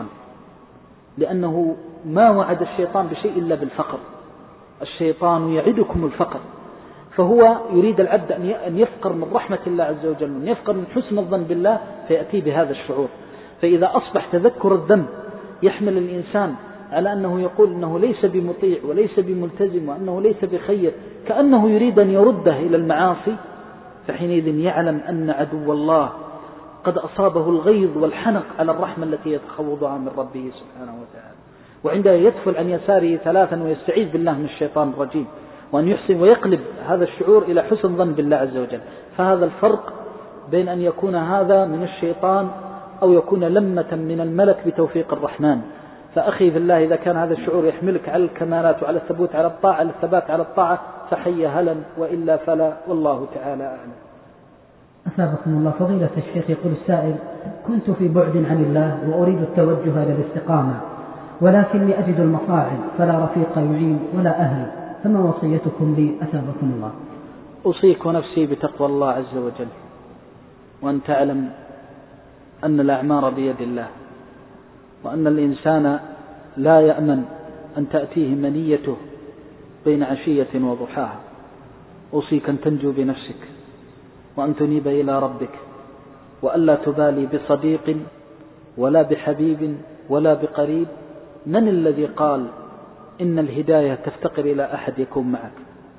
لأنه ما وعد الشيطان بشيء إلا بالفقر. الشيطان يعدكم الفقر، فهو يريد العبد أن يفقر من رحمة الله عز وجل، أن يفقر من حسن الظن بالله، فيأتي بهذا الشعور. فإذا أصبح تذكر الذنب يحمل الإنسان على أنه يقول أنه ليس بمطيع وليس بملتزم وأنه ليس بخير، كأنه يريد أن يرده إلى المعاصي، فحينئذ يعلم أن عدو الله قد أصابه الغيظ والحنق على الرحمة التي يتخوضها من ربه سبحانه وتعالى. وعندها يدفل عن يساره ثلاثا ويستعيذ بالله من الشيطان الرجيم، وأن يحسن ويقلب هذا الشعور إلى حسن ظن بالله عز وجل. فهذا الفرق بين أن يكون هذا من الشيطان أو يكون لمة من الملك بتوفيق الرحمن. فأخي في الله، إذا كان هذا الشعور يحملك على الكمالات وعلى الثبوت على الطاعة على الثبات على الطاعة فحي هلا، وإلا فلا، والله تعالى أعلم. أثابكم الله. فضيلة الشيخ، يقول السائل: كنت في بعد عن الله وأريد التوجه إلى الاستقامة، ولكني أجد المصاعب فلا رفيق يعين ولا أهل، فما وصيتكم لي أثابكم الله؟ أوصيك ونفسي بتقوى الله عز وجل، وأن تعلم أن الأعمار بيد الله، وأن الإنسان لا يأمن أن تأتيه منيته بين عشية وضحاها. أوصيك أن تنجو بنفسك، وأن تنيب إلى ربك، وألا تبالي بصديق ولا بحبيب ولا بقريب. من الذي قال إن الهداية تفتقر إلى أحد يكون معك؟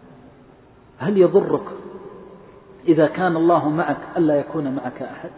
هل يضرك إذا كان الله معك ألا يكون معك أحد؟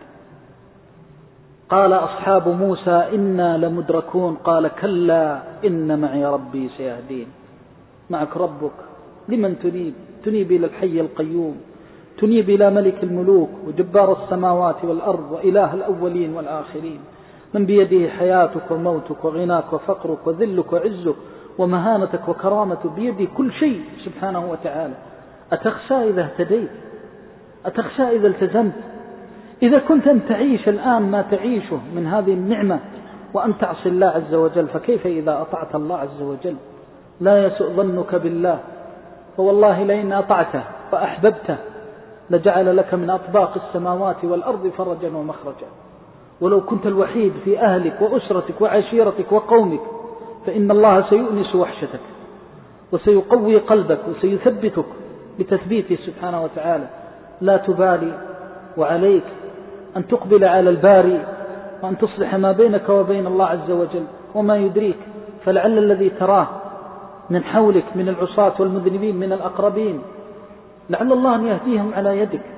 قال أصحاب موسى إنا لمدركون، قال كلا إن معي ربي سيهدين. معك ربك، لمن تنيب؟ تنيب إلى الحي القيوم، تنيب إلى ملك الملوك وجبار السماوات والأرض وإله الأولين والآخرين، من بيده حياتك وموتك وغناك وفقرك وذلك وعزك ومهانتك وكرامتك، بيده كل شيء سبحانه وتعالى. أتخشى إذا اهتديت؟ أتخشى إذا التزمت؟ إذا كنت أن تعيش الآن ما تعيشه من هذه النعمة وأن تعصي الله عز وجل، فكيف إذا أطعت الله عز وجل؟ لا يسوء ظنك بالله، فوالله لئن أطعته فأحببته لجعل لك من أطباق السماوات والأرض فرجا ومخرجا. ولو كنت الوحيد في أهلك وأسرتك وعشيرتك وقومك فإن الله سيؤنس وحشتك وسيقوي قلبك وسيثبتك بتثبيته سبحانه وتعالى. لا تبالي، وعليك أن تقبل على الباري، وأن تصلح ما بينك وبين الله عز وجل. وما يدريك، فلعل الذي تراه من حولك من العصاة والمذنبين من الأقربين لعل الله أن يهديهم على يدك،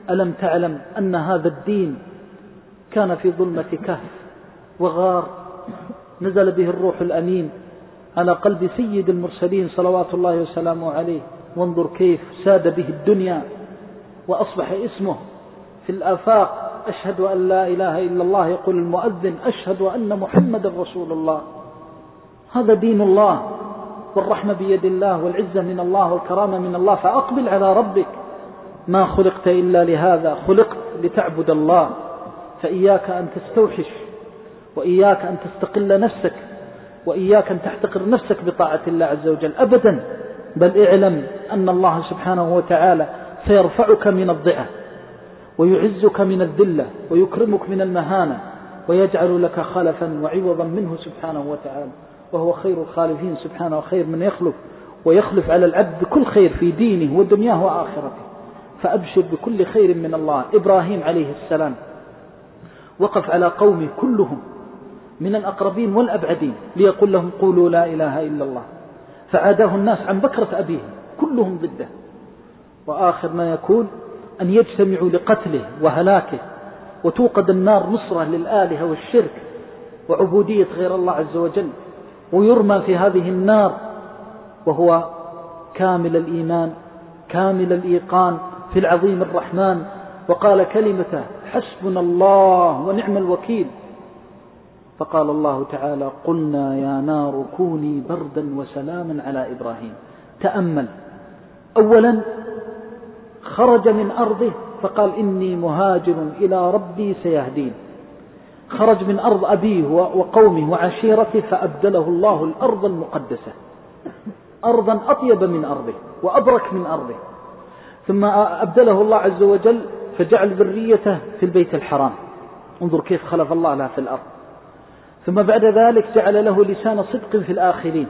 ألم تعلم أن هذا الدين كان في ظلمة كهف وغار، نزل به الروح الأمين على قلب سيد المرسلين صلوات الله وسلامه عليه، وانظر كيف ساد به الدنيا وأصبح اسمه في الآفاق. أشهد أن لا إله إلا الله، يقول المؤذن أشهد أن محمد رسول الله. هذا دين الله، والرحمة بيد الله، والعزة من الله، والكرامة من الله. فأقبل على ربك، ما خلقت إلا لهذا، خلقت لتعبد الله. فإياك أن تستوحش، وإياك أن تستقل نفسك، وإياك أن تحتقر نفسك بطاعة الله عز وجل أبدا، بل اعلم أن الله سبحانه وتعالى سيرفعك من الضعة، ويعزك من الذلة، ويكرمك من المهانة، ويجعل لك خلفا وعوضا منه سبحانه وتعالى، وهو خير الخالفين سبحانه، وخير من يخلف، ويخلف على العبد بكل خير في دينه ودنياه وآخرته. فأبشر بكل خير من الله. إبراهيم عليه السلام وقف على قومه كلهم من الأقربين والأبعدين ليقول لهم قولوا لا إله إلا الله، فعاداه الناس عن بكرة أبيه كلهم ضده، وآخر ما يكون أن يجتمعوا لقتله وهلاكه، وتوقد النار نصرة للآلهة والشرك وعبودية غير الله عز وجل، ويرمى في هذه النار وهو كامل الإيمان كامل الإيقان في العظيم الرحمن، وقال كلمته حسبنا الله ونعم الوكيل. فقال الله تعالى قلنا يا نار كوني بردا وسلاما على إبراهيم. تأمل، أولا خرج من أرضه فقال إني مهاجر إلى ربي سيهدين، خرج من أرض أبيه وقومه وعشيرته فأبدله الله الأرض المقدسة، أرضا أطيب من أرضه وأبرك من أرضه، ثم أبدله الله عز وجل فجعل ذريته في البيت الحرام. انظر كيف خلف الله لها في الأرض. ثم بعد ذلك جعل له لسان صدق في الآخرين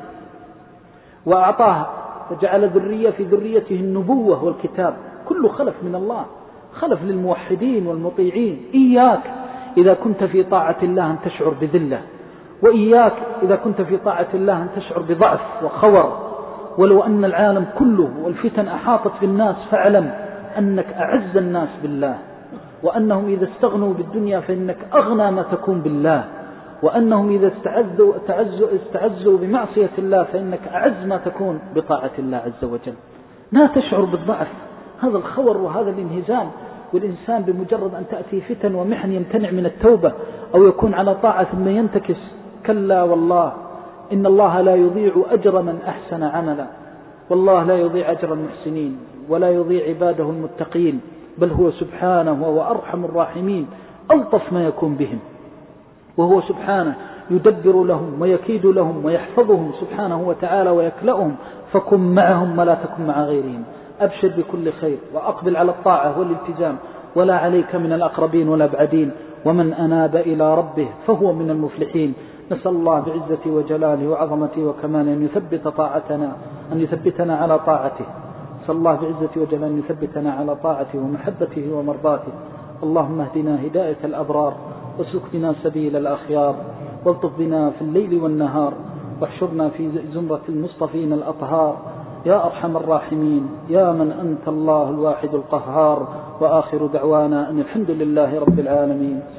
وأعطاه، فجعل ذرية في ذريته النبوة والكتاب. كل خلف من الله، خلف للموحدين والمطيعين. إياك إذا كنت في طاعة الله أن تشعر بذلة، وإياك إذا كنت في طاعة الله أن تشعر بضعف وخور. ولو أن العالم كله والفتن أحاطت بالناس فاعلم أنك أعز الناس بالله، وأنهم إذا استغنوا بالدنيا فإنك أغنى ما تكون بالله، وأنهم إذا استعزوا, استعزوا, استعزوا بمعصية الله فإنك أعز ما تكون بطاعة الله عز وجل. لا تشعر بالضعف، هذا الخور وهذا الانهزام. والإنسان بمجرد أن تأتي فتن ومحن يمتنع من التوبة أو يكون على طاعة ثم ينتكس، كلا والله إن الله لا يضيع أجر من أحسن عملا، والله لا يضيع أجر المحسنين ولا يضيع عباده المتقين، بل هو سبحانه وهو أرحم الراحمين ألطف ما يكون بهم، وهو سبحانه يدبر لهم ويكيد لهم ويحفظهم سبحانه وتعالى ويكلأهم. فكن معهم ولا تكن مع غيرهم. أبشر بكل خير وأقبل على الطاعة والالتزام، ولا عليك من الأقربين ولا بعدين. ومن أناب إلى ربه فهو من المفلحين. نسأل الله بعزته وجلاله وعظمته وكماله أن يثبت طاعتنا أن يثبتنا على طاعته. نسأل الله بعزته وجلاله أن يثبتنا على طاعته ومحبته ومرضاته. اللهم اهدنا هداية الأبرار، واسلك بنا سبيل الأخيار، والطف بنا في الليل والنهار، واحشرنا في زمرة المصطفين الأطهار يا أرحم الراحمين، يا من أنت الله الواحد القهار. وآخر دعوانا أن الحمد لله رب العالمين.